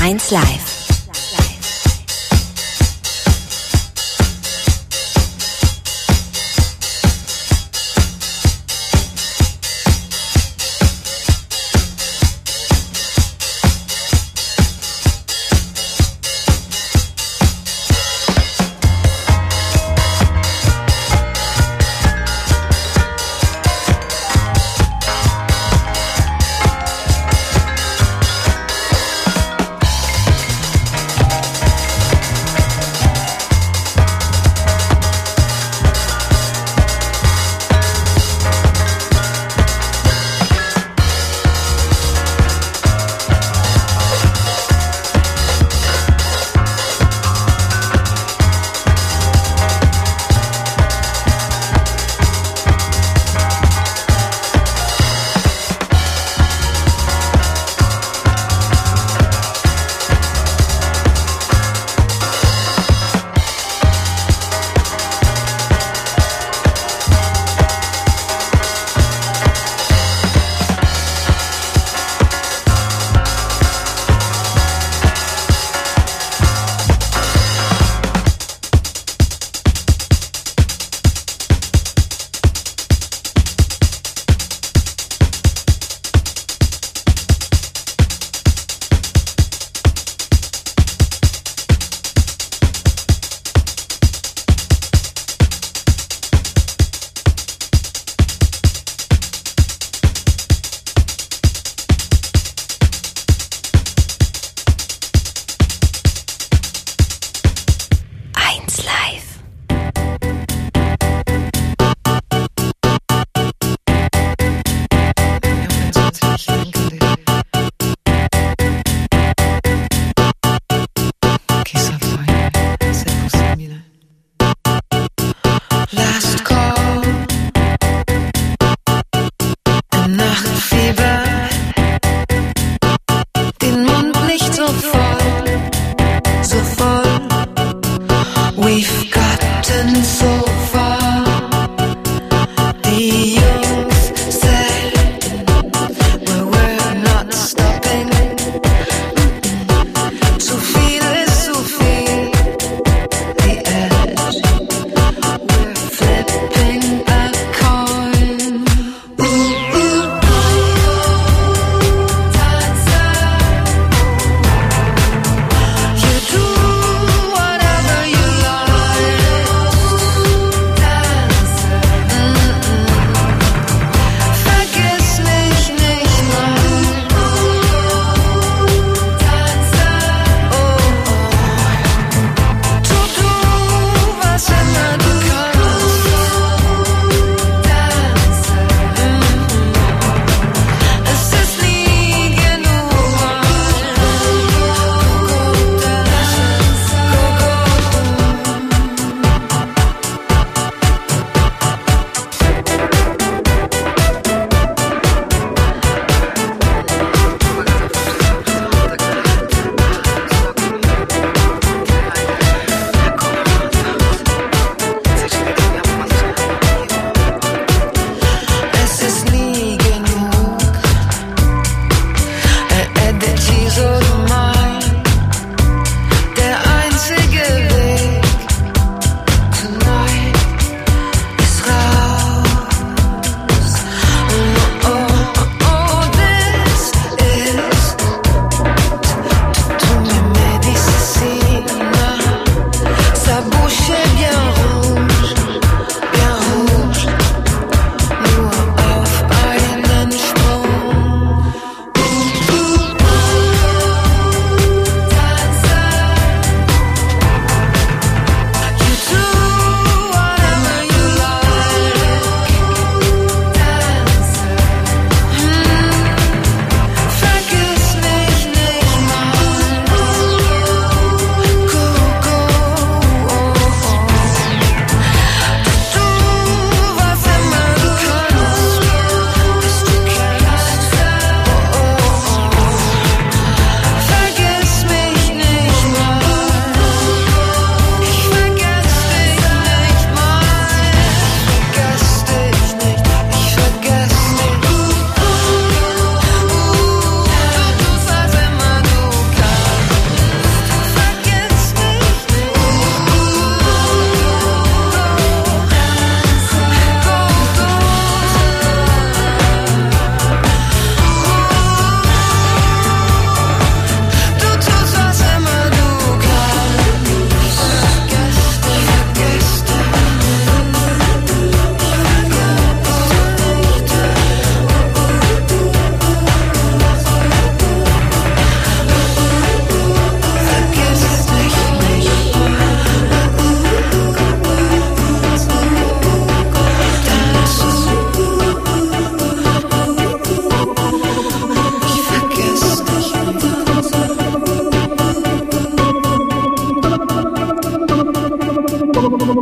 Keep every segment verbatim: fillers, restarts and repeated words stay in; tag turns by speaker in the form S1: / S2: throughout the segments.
S1: eins Live.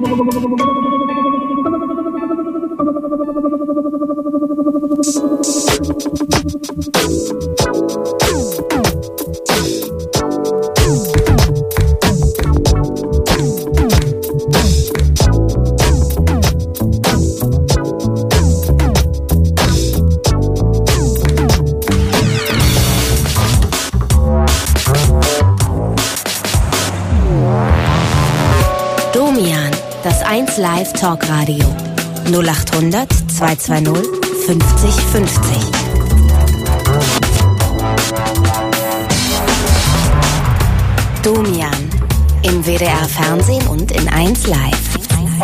S1: eins Live Talkradio null achthundert zweihundertzweißig fünfzig fünfzig. Domian im W D R Fernsehen und in eins Live.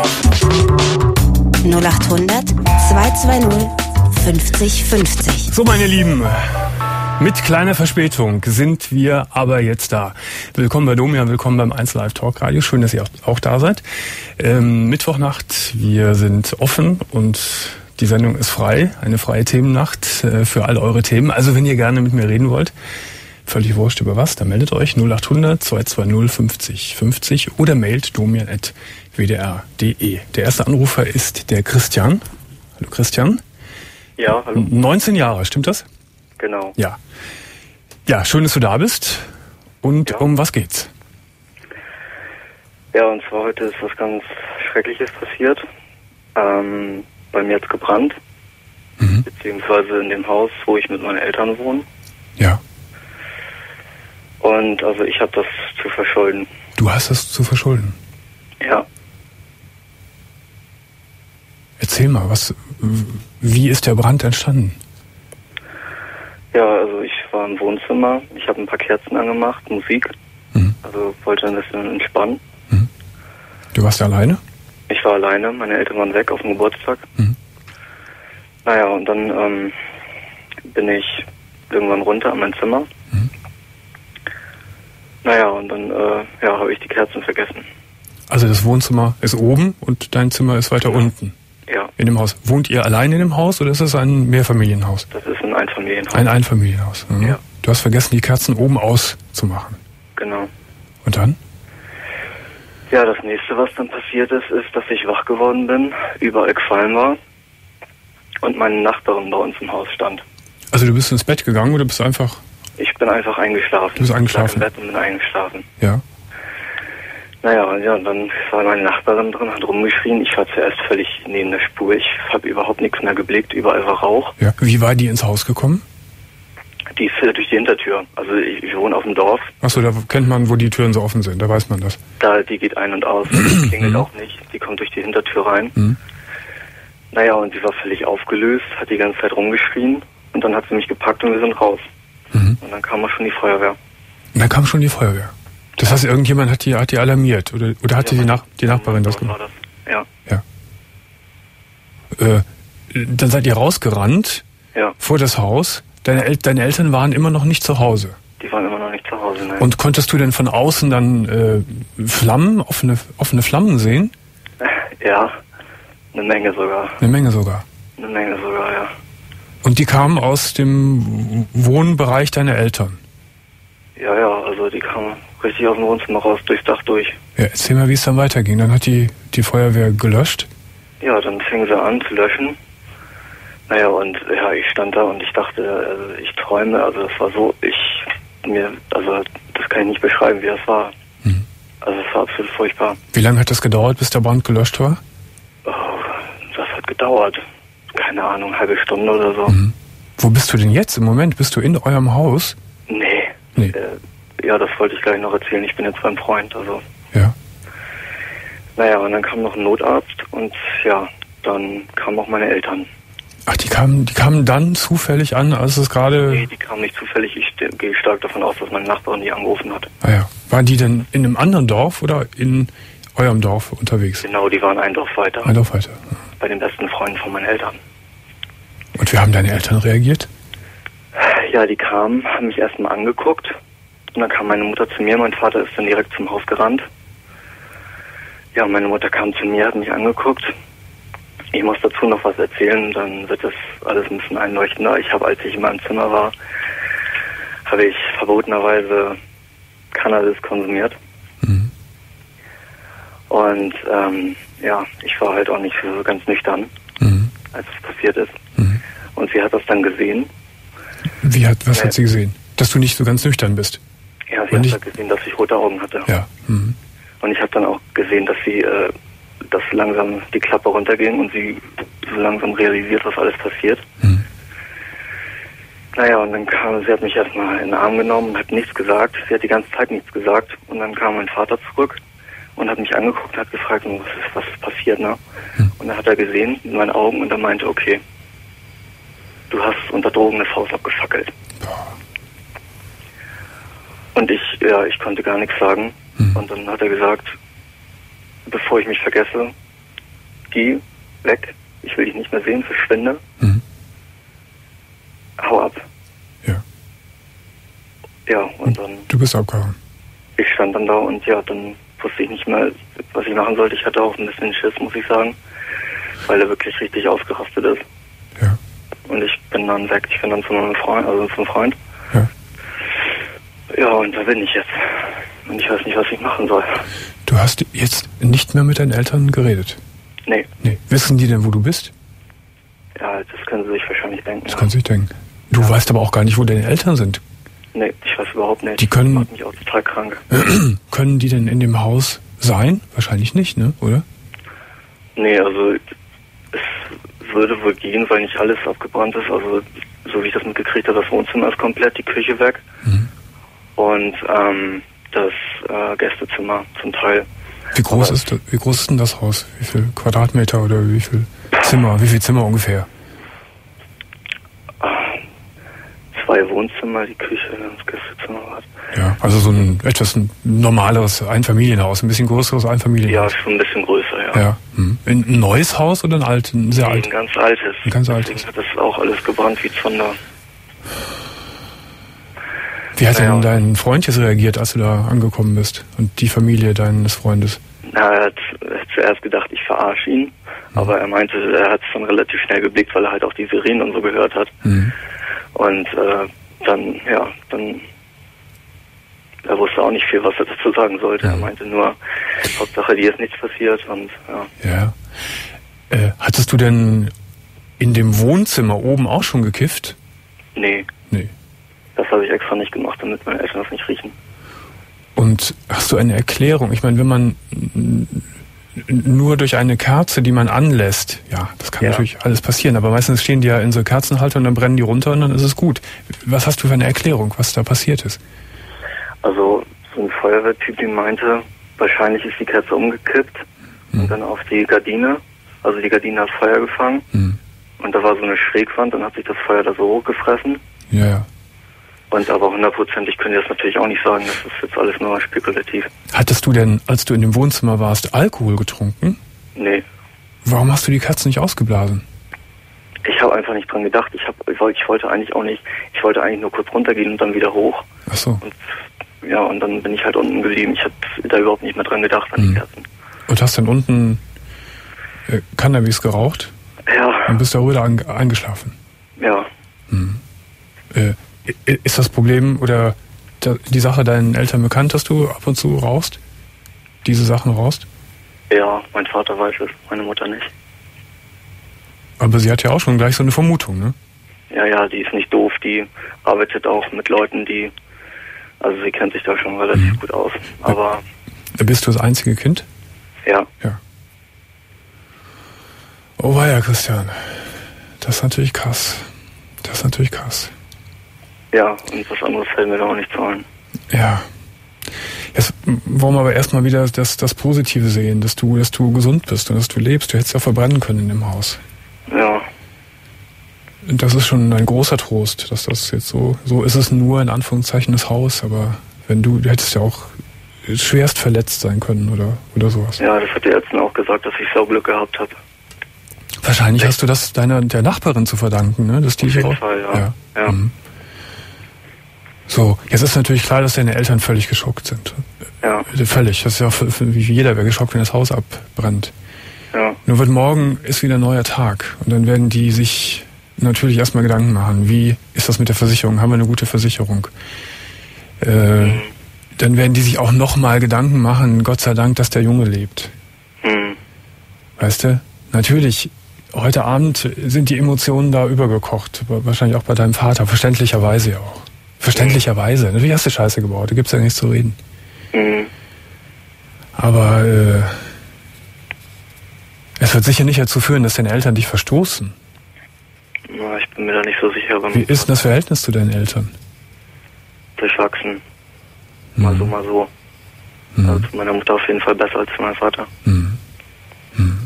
S1: null achthundert zweihundertzweißig fünfzig fünfzig.
S2: So, meine Lieben, mit kleiner Verspätung sind wir aber jetzt da. Willkommen bei Domian, willkommen beim eins Live Talk Radio. Schön, dass ihr auch da seid. Ähm, Mittwochnacht, wir sind offen und die Sendung ist frei. Eine freie Themennacht äh, für all eure Themen. Also wenn ihr gerne mit mir reden wollt, völlig wurscht über was, dann meldet euch null achthundert zweihundertzweißig fünfzig fünfzig oder mailt domian at w d r punkt d e. Der erste Anrufer ist der Christian. Hallo Christian.
S3: Ja, hallo.
S2: neunzehn Jahre, stimmt das?
S3: Genau.
S2: Ja. Ja, schön, dass du da bist. Und
S3: ja.
S2: Um was geht's?
S3: Ja, und zwar heute ist was ganz Schreckliches passiert. Ähm, bei mir hat's gebrannt. Mhm. Beziehungsweise in dem Haus, wo ich mit meinen Eltern wohne.
S2: Ja.
S3: Und also ich habe das zu verschulden.
S2: Du hast das zu verschulden?
S3: Ja.
S2: Erzähl mal, was, wie ist der Brand entstanden?
S3: Ja, also ich war im Wohnzimmer, ich habe ein paar Kerzen angemacht, Musik, mhm. also wollte ein bisschen entspannen.
S2: Mhm. Du warst alleine?
S3: Ich war alleine, meine Eltern waren weg auf dem Geburtstag. Mhm. Naja, und dann ähm, bin ich irgendwann runter an mein Zimmer. Mhm. Naja, und dann äh, ja, habe ich die Kerzen vergessen.
S2: Also das Wohnzimmer ist oben und dein Zimmer ist weiter ja. unten?
S3: Ja.
S2: In dem Haus. Wohnt ihr allein in dem Haus oder ist es ein Mehrfamilienhaus?
S3: Das ist ein Einfamilienhaus.
S2: Ein Einfamilienhaus. Mhm.
S3: Ja.
S2: Du hast vergessen, die Kerzen oben auszumachen.
S3: Genau.
S2: Und dann?
S3: Ja, das nächste, was dann passiert ist, ist, dass ich wach geworden bin, überall Qualm war und meine Nachbarin bei uns im Haus stand. Also
S2: du bist ins Bett gegangen oder bist du einfach...
S3: Ich bin einfach eingeschlafen.
S2: Du bist eingeschlafen?
S3: Ich lag im Bett und bin eingeschlafen.
S2: Ja.
S3: Naja, ja, und dann war meine Nachbarin drin, hat rumgeschrien. Ich war zuerst völlig neben der Spur. Ich habe überhaupt nichts mehr geblickt, überall war Rauch.
S2: Ja. Wie war die ins Haus gekommen?
S3: Die ist durch die Hintertür. Also ich, ich wohne auf dem Dorf.
S2: Achso, da kennt man, wo die Türen so offen sind, da weiß man das.
S3: Da, die geht ein und aus, die klingelt auch nicht. Die kommt durch die Hintertür rein. Mhm. Naja, und sie war völlig aufgelöst, hat die ganze Zeit rumgeschrien. Und dann hat sie mich gepackt und wir sind raus. Mhm. Und dann kam auch schon die Feuerwehr.
S2: Und dann kam schon die Feuerwehr? Das heißt, irgendjemand hat die, hat die alarmiert? Oder, oder hat ja, die, Nach, die Nachbarin das gemacht?
S3: War das. Ja.
S2: Ja. Äh, dann seid ihr rausgerannt
S3: ja.
S2: vor das Haus. Deine, El- deine Eltern waren immer noch nicht zu Hause.
S3: Die waren immer noch nicht zu Hause, nein.
S2: Und konntest du denn von außen dann äh, Flammen, offene, offene Flammen sehen?
S3: Ja, eine Menge sogar.
S2: Eine Menge sogar?
S3: Eine Menge sogar, ja.
S2: Und die kamen aus dem Wohnbereich deiner Eltern?
S3: Ja, ja, also die kamen richtig aus dem Wohnzimmer raus, durchs Dach durch.
S2: Ja, erzähl mal, wie es dann weiterging. Dann hat die, die Feuerwehr gelöscht?
S3: Ja, dann fingen sie an zu löschen. Naja, und ja, ich stand da und ich dachte, also ich träume, also es war so, ich, mir, also das kann ich nicht beschreiben, wie das war. Mhm. Also es war absolut furchtbar.
S2: Wie lange hat das gedauert, bis der Brand gelöscht war?
S3: Oh, das hat gedauert. Keine Ahnung, eine halbe Stunde oder so.
S2: Mhm. Wo bist du denn jetzt im Moment? Bist du in eurem Haus?
S3: Nee.
S2: Nee.
S3: Äh, ja, das wollte ich gleich noch erzählen. Ich bin jetzt beim Freund, also.
S2: Ja.
S3: Naja, und dann kam noch ein Notarzt und ja, dann kamen auch meine Eltern.
S2: Ach, die kamen, die kamen dann zufällig an, als es gerade...
S3: Nee, die kamen nicht zufällig. Ich st- gehe stark davon aus, dass meine Nachbarin die angerufen hat.
S2: Ah ja. Waren die denn in einem anderen Dorf oder in eurem Dorf unterwegs?
S3: Genau, die waren ein Dorf weiter.
S2: Ein Dorf weiter.
S3: Bei den besten Freunden von meinen Eltern.
S2: Und wie haben deine Eltern reagiert?
S3: Ja, die kamen, haben mich erstmal angeguckt. Und dann kam meine Mutter zu mir. Mein Vater ist dann direkt zum Haus gerannt. Ja, meine Mutter kam zu mir, hat mich angeguckt. Ich muss dazu noch was erzählen, dann wird das alles ein bisschen einleuchtender. Ich habe, als ich in meinem Zimmer war, habe ich verbotenerweise Cannabis konsumiert. Mhm. Und ähm, ja, ich war halt auch nicht so ganz nüchtern,
S2: Mhm.
S3: als es passiert ist.
S2: Mhm.
S3: Und sie hat das dann gesehen.
S2: Wie hat, was
S3: Ja.
S2: hat sie gesehen? Dass du nicht so ganz nüchtern bist?
S3: Ja, sie
S2: Und
S3: hat
S2: ich-
S3: halt gesehen, dass ich rote Augen hatte.
S2: Ja. Mhm.
S3: Und ich habe dann auch gesehen, dass sie, äh, dass langsam die Klappe runterging und sie so langsam realisiert, was alles passiert.
S2: Mhm.
S3: Naja, und dann kam, sie hat mich erstmal in den Arm genommen und hat nichts gesagt. Sie hat die ganze Zeit nichts gesagt. Und dann kam mein Vater zurück und hat mich angeguckt und hat gefragt, was ist, was ist passiert, ne?
S2: Hm.
S3: Und dann hat er gesehen in meinen Augen und er meinte, okay, du hast unter Drogen das Haus abgefackelt.
S2: Boah.
S3: Und ich, ja, ich konnte gar nichts sagen.
S2: Hm.
S3: Und dann hat er gesagt, bevor ich mich vergesse, geh weg, ich will dich nicht mehr sehen, verschwinde,
S2: Mhm.
S3: hau ab.
S2: Ja.
S3: Ja, und dann,
S2: Du bist abgehauen.
S3: ich stand dann da und ja, dann wusste ich nicht mehr, was ich machen sollte. Ich hatte auch ein bisschen Schiss, muss ich sagen, weil er wirklich richtig ausgerastet ist.
S2: Ja.
S3: Und ich bin dann weg, ich bin dann zu meinem Freund, also zum Freund.
S2: Ja.
S3: Ja, und da bin ich jetzt. Und ich weiß nicht, was ich machen soll.
S2: Du hast jetzt nicht mehr mit deinen Eltern geredet?
S3: Nee,
S2: Nee. Wissen die denn, wo du bist?
S3: ja, das können Sie sich wahrscheinlich denken.
S2: Das
S3: ja.
S2: kannst du nicht denken. Du weißt aber auch gar nicht, wo deine Eltern sind.
S3: Nee, ich weiß überhaupt nicht.
S2: Die können-
S3: Das macht mich auch total krank.
S2: Können die denn in dem Haus sein? Wahrscheinlich nicht, ne? Oder?
S3: Nee, also es würde wohl gehen, weil nicht alles abgebrannt ist. Also so wie ich das mitgekriegt habe, das Wohnzimmer ist komplett, die Küche weg
S2: Mhm.
S3: und ähm, das äh, Gästezimmer zum Teil.
S2: Wie groß
S3: Aber-
S2: ist das, wie groß ist denn das Haus? Wie viel Quadratmeter oder wie viel Zimmer? Wie viel Zimmer ungefähr?
S3: Zwei Wohnzimmer, die Küche, das Gästezimmer war.
S2: Ja, also so ein etwas ein normaleres Einfamilienhaus, ein bisschen größeres
S3: Ja,
S2: Einfamilienhaus.
S3: schon ein bisschen größer, ja.
S2: Ja. Hm. Ein ein neues Haus oder ein alt, ein sehr
S3: Ein
S2: alt?
S3: ganz altes.
S2: Ein ganz
S3: Deswegen
S2: altes.
S3: hat das auch alles gebrannt wie Zunder.
S2: Wie hat
S3: Ja.
S2: denn dein Freund jetzt reagiert, als du da angekommen bist und die Familie deines Freundes?
S3: Na, er hat zuerst gedacht, ich verarsche ihn, aber er meinte, er hat es dann relativ schnell geblickt, weil er halt auch die Sirenen und so gehört hat.
S2: Mhm.
S3: Und äh, dann, ja, dann, er wusste auch nicht viel, was er dazu sagen sollte. Er meinte nur, Hauptsache, dir ist nichts passiert und ja.
S2: Ja. Äh, hattest du denn in dem Wohnzimmer oben auch schon gekifft?
S3: Nee,
S2: Nee.
S3: das habe ich extra nicht gemacht, damit meine Eltern das nicht riechen.
S2: Und hast du eine Erklärung? Ich meine, wenn man n- nur durch eine Kerze, die man anlässt, ja, das kann
S3: Ja.
S2: natürlich alles passieren, aber meistens stehen die ja in so Kerzenhalter und dann brennen die runter und dann ist es gut. Was hast du für eine Erklärung, was da passiert ist?
S3: Also so ein Feuerwehrtyp, die meinte, wahrscheinlich ist die Kerze umgekippt
S2: Hm.
S3: und dann auf die Gardine. Also die Gardine hat Feuer gefangen
S2: Hm.
S3: und da war so eine Schrägwand, dann hat sich das Feuer da so hochgefressen.
S2: Ja, ja.
S3: Und aber hundertprozentig können die das natürlich auch nicht sagen, das ist jetzt alles nur spekulativ.
S2: Hattest du denn, als du in dem Wohnzimmer warst, Alkohol getrunken?
S3: Nee,
S2: Warum hast du die Kerze nicht ausgeblasen?
S3: ich habe einfach nicht dran gedacht. Ich, hab, ich, wollte, ich wollte eigentlich auch nicht, ich wollte eigentlich nur kurz runtergehen und dann wieder hoch.
S2: Ach so.
S3: Und ja, und dann bin ich halt unten geblieben. Ich habe da überhaupt nicht mehr dran gedacht, an die
S2: Hm.
S3: Kerzen.
S2: Und hast dann unten äh, Cannabis geraucht
S3: Ja,
S2: und bist darüber ein, eingeschlafen?
S3: ja.
S2: Äh, i- ist das Problem oder da, die Sache deinen Eltern bekannt, dass du ab und zu rauchst? Diese Sachen rauchst?
S3: Ja, mein Vater weiß es, meine Mutter nicht.
S2: Aber sie hat ja auch schon gleich so eine Vermutung, ne?
S3: Ja, ja, die ist nicht doof, die arbeitet auch mit Leuten, die, also sie kennt sich da schon relativ
S2: Mhm.
S3: gut aus. Aber
S2: Bist du das einzige Kind?
S3: ja,
S2: Ja. Oh weia, Christian. Das ist natürlich krass. Das ist natürlich krass.
S3: ja, und was anderes fällt mir da auch nicht zu ein.
S2: Ja. Jetzt wollen wir aber erstmal wieder das, das Positive sehen, dass du, dass du gesund bist und dass du lebst. Du hättest ja verbrennen können in dem Haus.
S3: Ja,
S2: Und das ist schon ein großer Trost, dass das jetzt so, so ist es nur in Anführungszeichen das Haus, aber wenn du, du hättest ja auch schwerst verletzt sein können oder, oder sowas.
S3: ja, das hat die Ärztin auch gesagt, dass ich so Glück gehabt habe.
S2: Wahrscheinlich hast du das deiner, der Nachbarin zu verdanken, ne? Dass die
S3: Auf jeden
S2: hier auch-
S3: Fall, ja.
S2: ja.
S3: Ja.
S2: Mhm. So, jetzt ist natürlich klar, dass deine Eltern völlig geschockt sind.
S3: Ja,
S2: Äh, Völlig. Das ist ja für, für, wie jeder wäre geschockt, wenn das Haus abbrennt.
S3: ja,
S2: Nur wird morgen ist wieder ein neuer Tag und dann werden die sich natürlich erstmal Gedanken machen, wie ist das mit der Versicherung? Haben wir eine gute Versicherung? Äh,
S3: Mhm.
S2: Dann werden die sich auch nochmal Gedanken machen, Gott sei Dank, dass der Junge lebt.
S3: hm.
S2: Weißt du? Natürlich, heute Abend sind die Emotionen da übergekocht. Wahrscheinlich auch bei deinem Vater. Verständlicherweise ja auch. Verständlicherweise. Mhm. Natürlich hast du Scheiße gebaut. Da gibt's ja nichts zu reden.
S3: Mhm.
S2: Aber äh, es wird sicher nicht dazu führen, dass deine Eltern dich verstoßen.
S3: Na, ich bin mir da nicht so sicher. Aber
S2: wie ist denn das Verhältnis zu deinen Eltern?
S3: Durchwachsen. Mal mhm. so, mal so. Mhm. Also zu meiner Mutter auf jeden Fall besser als zu meinem Vater.
S2: Mhm. Mhm.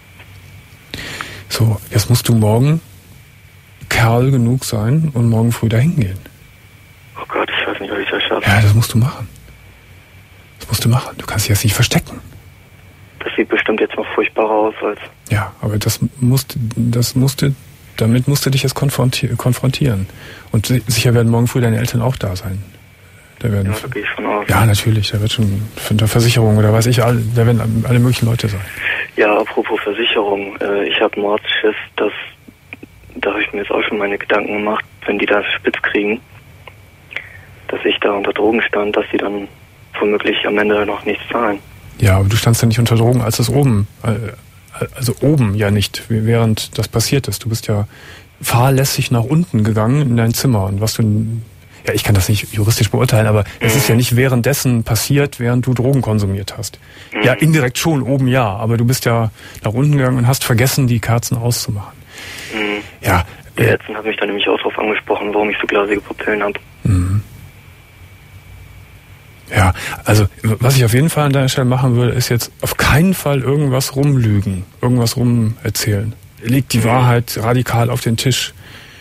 S2: So, jetzt musst du morgen Kerl genug sein und morgen früh dahin gehen.
S3: Oh Gott, ich weiß nicht, ob ich das schaffe.
S2: Ja, das musst du machen. Das musst du machen. Du kannst dich jetzt nicht verstecken.
S3: Das sieht bestimmt jetzt noch furchtbarer aus als...
S2: Ja, aber das musst, das musste, damit musst du dich jetzt konfrontieren. Und sicher werden morgen früh deine Eltern auch da sein. Da werden,
S3: ja, da gehe ich von aus.
S2: Ja, natürlich. Da wird schon von der Versicherung oder weiß ich, da werden alle möglichen Leute sein.
S3: Ja, apropos Versicherung. Äh, ich habe Mordschiss, dass, da habe ich mir jetzt auch schon meine Gedanken gemacht, wenn die da spitz kriegen, dass ich da unter Drogen stand, dass die dann womöglich am Ende noch nichts zahlen.
S2: Ja, aber du standst ja nicht unter Drogen, als es oben, also oben ja nicht, während das passiert ist. Du bist ja fahrlässig nach unten gegangen in dein Zimmer und was du... Ja, ich kann das nicht juristisch beurteilen, aber es mhm. ist ja nicht währenddessen passiert, während du Drogen konsumiert hast. Mhm. Ja, indirekt schon, oben ja, aber du bist ja nach unten gegangen und hast vergessen, die Kerzen auszumachen.
S3: Mhm.
S2: Ja.
S3: Die äh, Ärztin hat mich dann nämlich auch darauf angesprochen, warum ich so glasige Pupillen habe.
S2: Mhm. Ja, also was ich auf jeden Fall an deiner Stelle machen würde, ist jetzt auf keinen Fall irgendwas rumlügen, irgendwas rumerzählen. Leg die mhm. Wahrheit radikal auf den Tisch.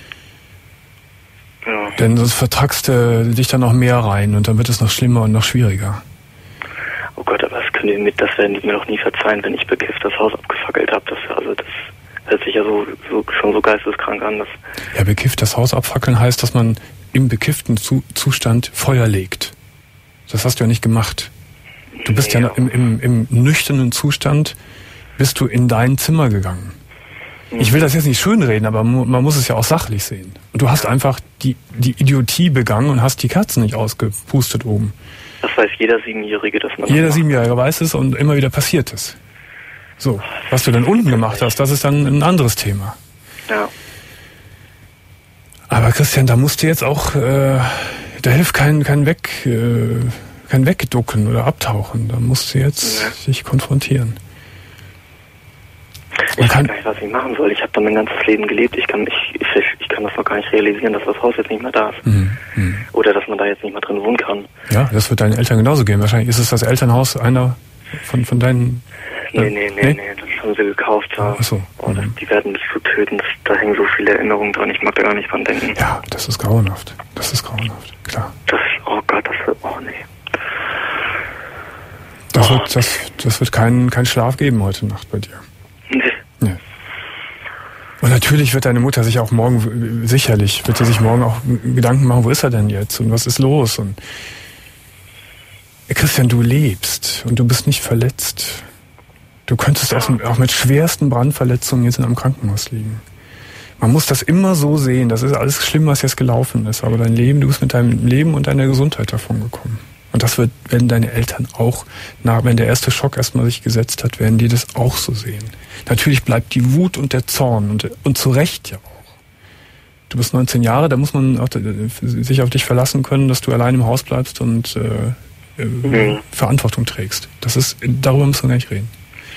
S3: Ja.
S2: Denn sonst vertrackst du dich dann noch mehr rein und dann wird es noch schlimmer und noch schwieriger.
S3: Oh Gott, aber das können die mit, das werden die mir noch nie verzeihen, wenn ich bekifft das Haus abgefackelt habe. Das, also das hört sich ja so, so schon so geisteskrank an. Dass
S2: ja, bekifft das Haus abfackeln heißt, dass man im bekifften Zu- Zustand Feuer legt. Das hast du ja nicht gemacht. Du bist nee, ja im, im, im nüchternen Zustand, bist du in dein Zimmer gegangen. Ich will das jetzt nicht schönreden, aber man muss es ja auch sachlich sehen. Und du hast einfach die, die Idiotie begangen und hast die Kerzen nicht ausgepustet oben.
S3: Das weiß jeder Siebenjährige, dass man
S2: Jeder
S3: das
S2: Siebenjährige weiß es und immer wieder passiert es. So, was du dann unten gemacht hast, das ist dann ein anderes Thema.
S3: Ja.
S2: Aber Christian, da musst du jetzt auch, äh, da hilft kein, kein Weg, äh, kein Wegducken oder Abtauchen. Da musst du jetzt ja. dich konfrontieren.
S3: Ich weiß gar nicht, was ich machen soll. Ich habe da mein ganzes Leben gelebt. Ich kann, ich, ich, ich kann das noch gar nicht realisieren, dass das Haus jetzt nicht mehr da ist.
S2: Mhm. Mhm.
S3: Oder dass man da jetzt nicht mehr drin wohnen kann.
S2: Ja, das wird deinen Eltern genauso gehen. Wahrscheinlich ist es das Elternhaus einer von, von deinen...
S3: Nee, nee, nee, nee, nee, das haben sie gekauft. Ja.
S2: Ach so.
S3: Oh, das, die werden mich so töten. Das, da hängen so viele Erinnerungen dran. Ich mag da gar nicht dran denken.
S2: Ja, das ist grauenhaft. Das ist grauenhaft, klar.
S3: Das, oh Gott, das wird... Oh, nee.
S2: Das,
S3: oh,
S2: wird, das, das wird keinen kein Schlaf geben heute Nacht bei dir.
S3: Nee.
S2: Nee. Und natürlich wird deine Mutter sich auch morgen, sicherlich, wird sie sich morgen auch Gedanken machen, wo ist er denn jetzt und was ist los? Und Christian, du lebst und du bist nicht verletzt. Du könntest ja. auch, auch mit schwersten Brandverletzungen jetzt in einem Krankenhaus liegen. Man muss das immer so sehen, das ist alles schlimm, was jetzt gelaufen ist, aber dein Leben, du bist mit deinem Leben und deiner Gesundheit davon gekommen. Und das wird, werden deine Eltern auch, nach, wenn der erste Schock erstmal sich gesetzt hat, werden die das auch so sehen. Natürlich bleibt die Wut und der Zorn und, und zu Recht ja auch. Du bist neunzehn Jahre, da muss man auch, sich auf dich verlassen können, dass du allein im Haus bleibst und äh, äh, mhm. Verantwortung trägst. Das ist, darüber müssen wir gar nicht reden.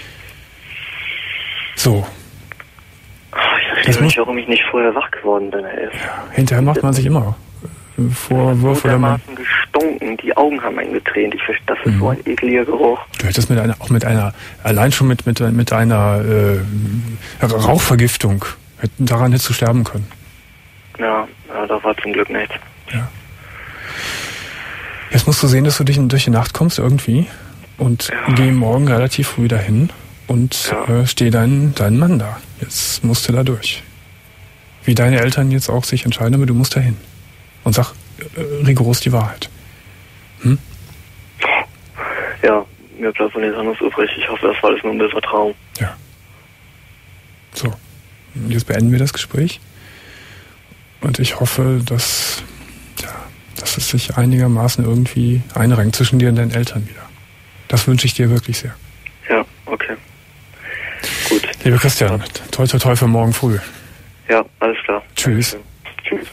S2: So.
S3: Ich weiß nicht, warum ich nicht vorher wach geworden bin. Ey.
S2: Ja, hinterher macht man sich immer Vorwürfe.
S3: So dermaßen gestunken, die Augen haben einen getränt. Ich verstehe, das ist mhm. so ein ekliger Geruch.
S2: Du hättest mit einer, auch mit einer, allein schon mit, mit, mit einer äh, Rauchvergiftung, daran hättest du sterben können.
S3: Ja, ja, da war zum Glück nichts.
S2: Ja. Jetzt musst du sehen, dass du dich durch die Nacht kommst irgendwie und ja. geh morgen relativ früh dahin und ja. äh, steh deinen dein Mann da. Jetzt musst du da durch. Wie deine Eltern jetzt auch sich entscheiden, aber du musst dahin. Und sag äh, rigoros die Wahrheit. Hm?
S3: Ja, mir bleibt von nichts anderes übrig. Ich hoffe, das war alles nur ein böser Traum.
S2: Ja. So, und jetzt beenden wir das Gespräch. Und ich hoffe, dass, ja, dass es sich einigermaßen irgendwie einrenkt zwischen dir und deinen Eltern wieder. Das wünsche ich dir wirklich sehr.
S3: Ja, okay. Gut.
S2: Lieber Christian, toi toi toi für morgen früh.
S3: Ja, alles klar.
S2: Tschüss.
S3: Tschüss.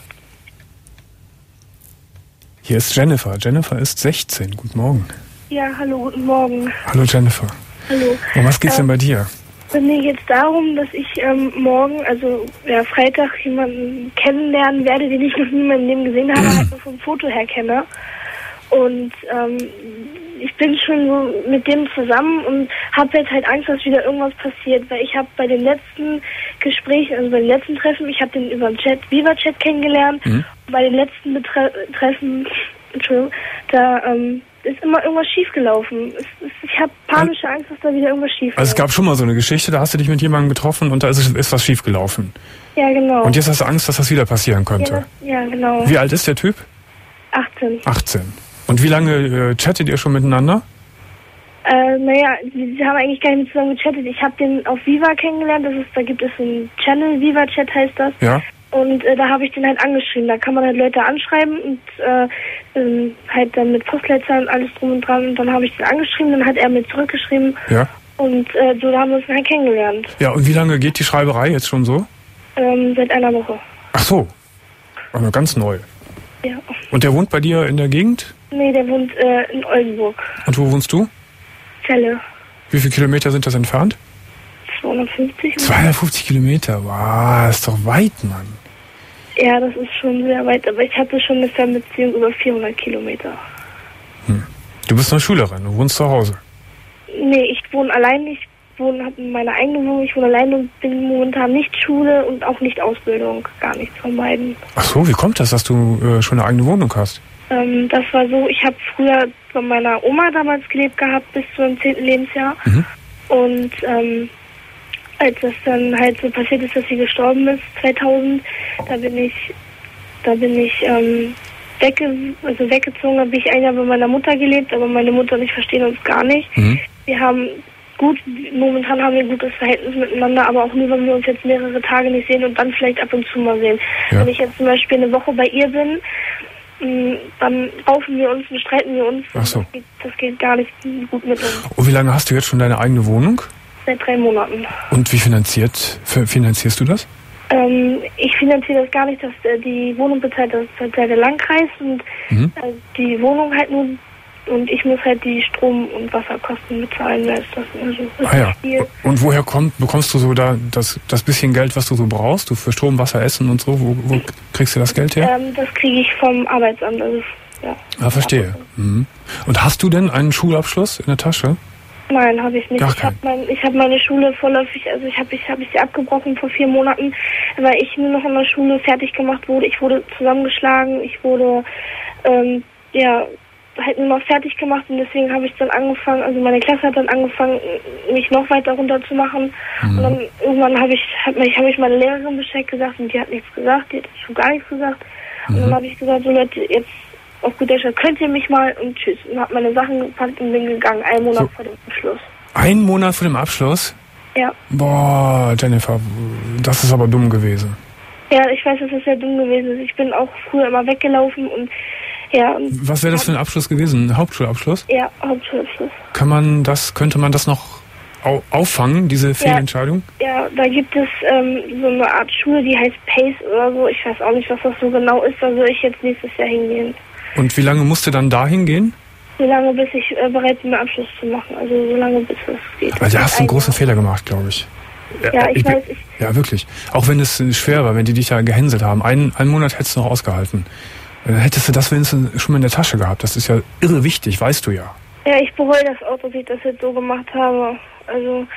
S2: Hier ist Jennifer. Jennifer ist sechzehn. Guten Morgen.
S4: Ja, hallo, guten Morgen.
S2: Hallo Jennifer.
S4: Hallo.
S2: Um was geht's äh, denn bei dir?
S4: Mir geht's darum, dass ich ähm, morgen, also ja, Freitag, jemanden kennenlernen werde, den ich noch nie in meinem Leben gesehen habe, halt nur vom Foto her kenne. Und ähm, ich bin schon so mit dem zusammen und habe jetzt halt Angst, dass wieder irgendwas passiert, weil ich habe bei den letzten Gesprächen, also bei den letzten Treffen, ich habe den über den Chat, Viva-Chat kennengelernt. Mhm. Bei den letzten Betre- Treffen, Entschuldigung, da ähm, ist immer irgendwas schiefgelaufen. Es, es, ich habe panische Angst, dass da wieder irgendwas schief ist.
S2: Also es gab schon mal so eine Geschichte, da hast du dich mit jemandem getroffen und da ist, ist was schiefgelaufen.
S4: Ja, genau.
S2: Und jetzt hast du Angst, dass das wieder passieren könnte.
S4: Ja, ja, genau.
S2: Wie alt ist der Typ?
S4: achtzehn.
S2: achtzehn. Und wie lange äh, chattet ihr schon miteinander?
S4: Äh, naja, sie haben eigentlich gar nicht mit zusammen gechattet. Ich habe den auf Viva kennengelernt. Das ist, da gibt es einen Channel, Viva Chat heißt das.
S2: Ja.
S4: Und äh, da habe ich den halt angeschrieben. Da kann man halt Leute anschreiben und äh, ähm, halt dann mit Postleitzahlen und alles drum und dran. Und dann habe ich den angeschrieben, dann hat er mir zurückgeschrieben.
S2: Ja.
S4: Und äh, so haben wir uns halt kennengelernt.
S2: Ja, und wie lange geht die Schreiberei jetzt schon so?
S4: Ähm, seit einer Woche.
S2: Ach so. Also ganz neu.
S4: Ja.
S2: Und der wohnt bei dir in der Gegend?
S4: Nee, der wohnt äh, in Oldenburg.
S2: Und wo wohnst du?
S4: Celle.
S2: Wie viele Kilometer sind das entfernt?
S4: zweihundertfünfzig.
S2: zweihundertfünfzig Kilometer, wow, das ist doch weit, Mann.
S4: Ja, das ist schon sehr weit, aber ich hatte schon eine Fernbeziehung über vierhundert Kilometer.
S2: Hm. Du bist eine Schülerin, du wohnst zu Hause.
S4: Nee, ich wohne allein, ich wohne, habe meine eigene Wohnung, ich wohne allein und bin momentan nicht Schule und auch nicht Ausbildung, gar nichts von beiden.
S2: Ach so, wie kommt das, dass du äh, schon eine eigene Wohnung hast?
S4: Ähm, das war so, ich habe früher bei meiner Oma damals gelebt gehabt, bis zum zehnten Lebensjahr. Mhm. Und ähm, als das dann halt so passiert ist, dass sie gestorben ist, zweitausend, da bin ich, da bin ich ähm, wegge also weggezogen, habe ich ein Jahr bei meiner Mutter gelebt, aber meine Mutter und ich verstehen uns gar nicht. Mhm. Wir haben gut, momentan haben wir ein gutes Verhältnis miteinander, aber auch nur, wenn wir uns jetzt mehrere Tage nicht sehen und dann vielleicht ab und zu mal sehen. Ja. Wenn ich jetzt zum Beispiel eine Woche bei ihr bin, dann raufen wir uns und streiten wir uns.
S2: Ach so.
S4: Das geht, das geht gar nicht gut mit uns.
S2: Und wie lange hast du jetzt schon deine eigene Wohnung?
S4: Seit drei Monaten.
S2: Und wie finanziert, finanzierst du das?
S4: Ähm, ich finanziere das gar nicht, dass äh, die Wohnung bezahlt, das ist halt der Landkreis und mhm. äh, die Wohnung halt nur und ich muss halt die Strom- und Wasserkosten bezahlen. Das ist das, also, das
S2: ah ja.
S4: Viel.
S2: Und woher kommt, bekommst du so da das, das bisschen Geld, was du so brauchst? Du für Strom, Wasser, Essen und so, wo, wo kriegst du das Geld her?
S4: Ähm, das kriege ich vom Arbeitsamt. Also, ja.
S2: Ah, verstehe. Mhm. Und hast du denn einen Schulabschluss in der Tasche?
S4: Nein, habe ich nicht.
S2: Gar
S4: ich habe mein, ich hab meine Schule vorläufig, also ich habe ich, hab ich sie abgebrochen vor vier Monaten, weil ich nur noch in der Schule fertig gemacht wurde. Ich wurde zusammengeschlagen, ich wurde, ähm, ja, halt nur noch fertig gemacht und deswegen habe ich dann angefangen, also meine Klasse hat dann angefangen, mich noch weiter runterzumachen. Mhm. Und dann irgendwann habe ich, hab mich, hab ich meine Lehrerin Bescheid gesagt und die hat nichts gesagt, die hat schon gar nichts gesagt. Mhm. Und dann habe ich gesagt, so Leute, jetzt auf gut Deutsch, könnt ihr mich mal und tschüss. Und habe meine Sachen gepackt und bin gegangen, einen Monat so. vor dem Abschluss.
S2: Einen Monat vor dem Abschluss?
S4: Ja.
S2: Boah, Jennifer, das ist aber dumm gewesen.
S4: Ja, ich weiß, dass es sehr dumm gewesen ist. Ich bin auch früher immer weggelaufen und ja. Und
S2: was wäre das für ein Abschluss gewesen? Ein Hauptschulabschluss?
S4: Ja, Hauptschulabschluss.
S2: Kann man das, könnte man das noch au- auffangen, diese Fehlentscheidung?
S4: Ja, ja, da gibt es ähm, so eine Art Schule, die heißt Pace oder so. Ich weiß auch nicht, was das so genau ist. Da soll ich jetzt nächstes Jahr hingehen. Und
S2: wie lange musst du dann da hingehen?
S4: So lange, bis ich äh, bereit bin, einen Abschluss zu machen. Also so lange, bis es geht.
S2: Weil da hast du einen großen Fehler gemacht, glaube ich.
S4: Ja, ich, ich weiß. Ich
S2: ja, wirklich. Auch wenn es schwer war, wenn die dich da gehänselt haben. Einen, einen Monat hättest du noch ausgehalten. Dann hättest du das wenigstens schon mal in der Tasche gehabt. Das ist ja irre wichtig, weißt du ja.
S4: Ja, ich bereue das auch, dass ich das jetzt so gemacht habe. Also.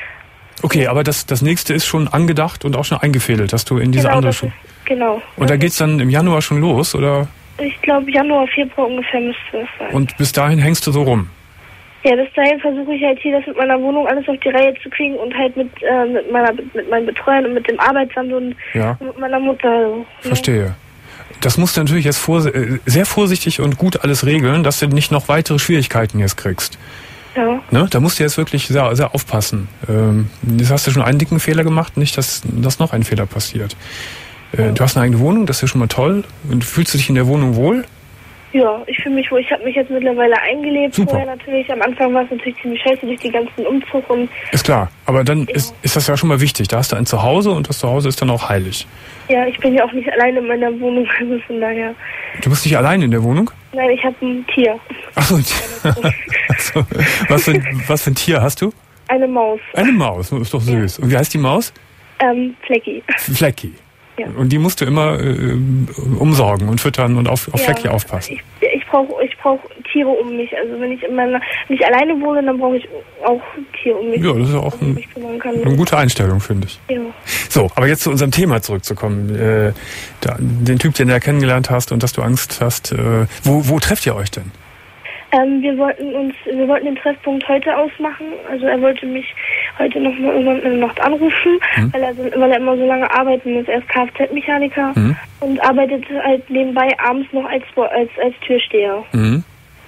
S2: Okay, aber das, das nächste ist schon angedacht und auch schon eingefädelt, dass du in diese
S4: genau,
S2: andere
S4: Schule. Genau.
S2: Und da geht's dann im Januar schon los, oder?
S4: Ich glaube, Januar, Februar ungefähr müsste das sein.
S2: Und bis dahin hängst du so rum?
S4: Ja, bis dahin versuche ich halt hier das mit meiner Wohnung alles auf die Reihe zu kriegen und halt mit, äh, mit meiner mit meinen Betreuern und mit dem Arbeitsamt und
S2: ja.
S4: mit meiner Mutter. Also,
S2: verstehe. Ja. Das musst du natürlich jetzt vor, sehr vorsichtig und gut alles regeln, dass du nicht noch weitere Schwierigkeiten jetzt kriegst.
S4: Ja.
S2: Ne? Da musst du jetzt wirklich sehr, sehr aufpassen. Ähm, jetzt hast du schon einen dicken Fehler gemacht, nicht, dass, dass noch ein Fehler passiert. Äh, ja. Du hast eine eigene Wohnung, das ist ja schon mal toll. Und fühlst du dich in der Wohnung wohl?
S4: Ja, ich fühle mich wohl. Ich habe mich jetzt mittlerweile eingelebt.
S2: Super.
S4: Vorher natürlich. Am Anfang war es natürlich ziemlich scheiße durch die ganzen Umzug und...
S2: Ist klar, aber dann
S4: ja.
S2: ist, ist das ja schon mal wichtig. Da hast du ein Zuhause und das Zuhause ist dann auch heilig.
S4: Ja, ich bin ja auch nicht alleine in meiner Wohnung, also von daher...
S2: Du bist nicht allein in der Wohnung?
S4: Nein, ich habe ein Tier.
S2: Ach so, ein Tier. so, was, für, was für ein Tier hast du?
S4: Eine Maus.
S2: Eine Maus, ist doch süß. Ja. Und wie heißt die Maus?
S4: Ähm, Flecki.
S2: Flecki.
S4: Ja.
S2: Und die musst du immer äh, umsorgen und füttern und auf, auf ja, Flecki aufpassen.
S4: Ich, ich brauche ich brauch Tiere um mich. Also wenn ich in meiner, wenn ich alleine wohne, dann brauche ich auch Tiere um mich.
S2: Ja, das ist ja auch ein, eine gute Einstellung, finde ich.
S4: Ja.
S2: So, aber jetzt zu unserem Thema zurückzukommen. Äh, da, den Typ, den du ja kennengelernt hast und dass du Angst hast. Äh, wo, wo trefft ihr euch denn?
S4: Ähm, wir wollten uns, wir wollten den Treffpunkt heute ausmachen. Also er wollte mich heute noch mal irgendwann in der Nacht anrufen, mhm. weil, er so, weil er immer so lange arbeiten muss. Er ist Kfz-Mechaniker mhm. und arbeitet halt nebenbei abends noch als als als Türsteher. Mhm.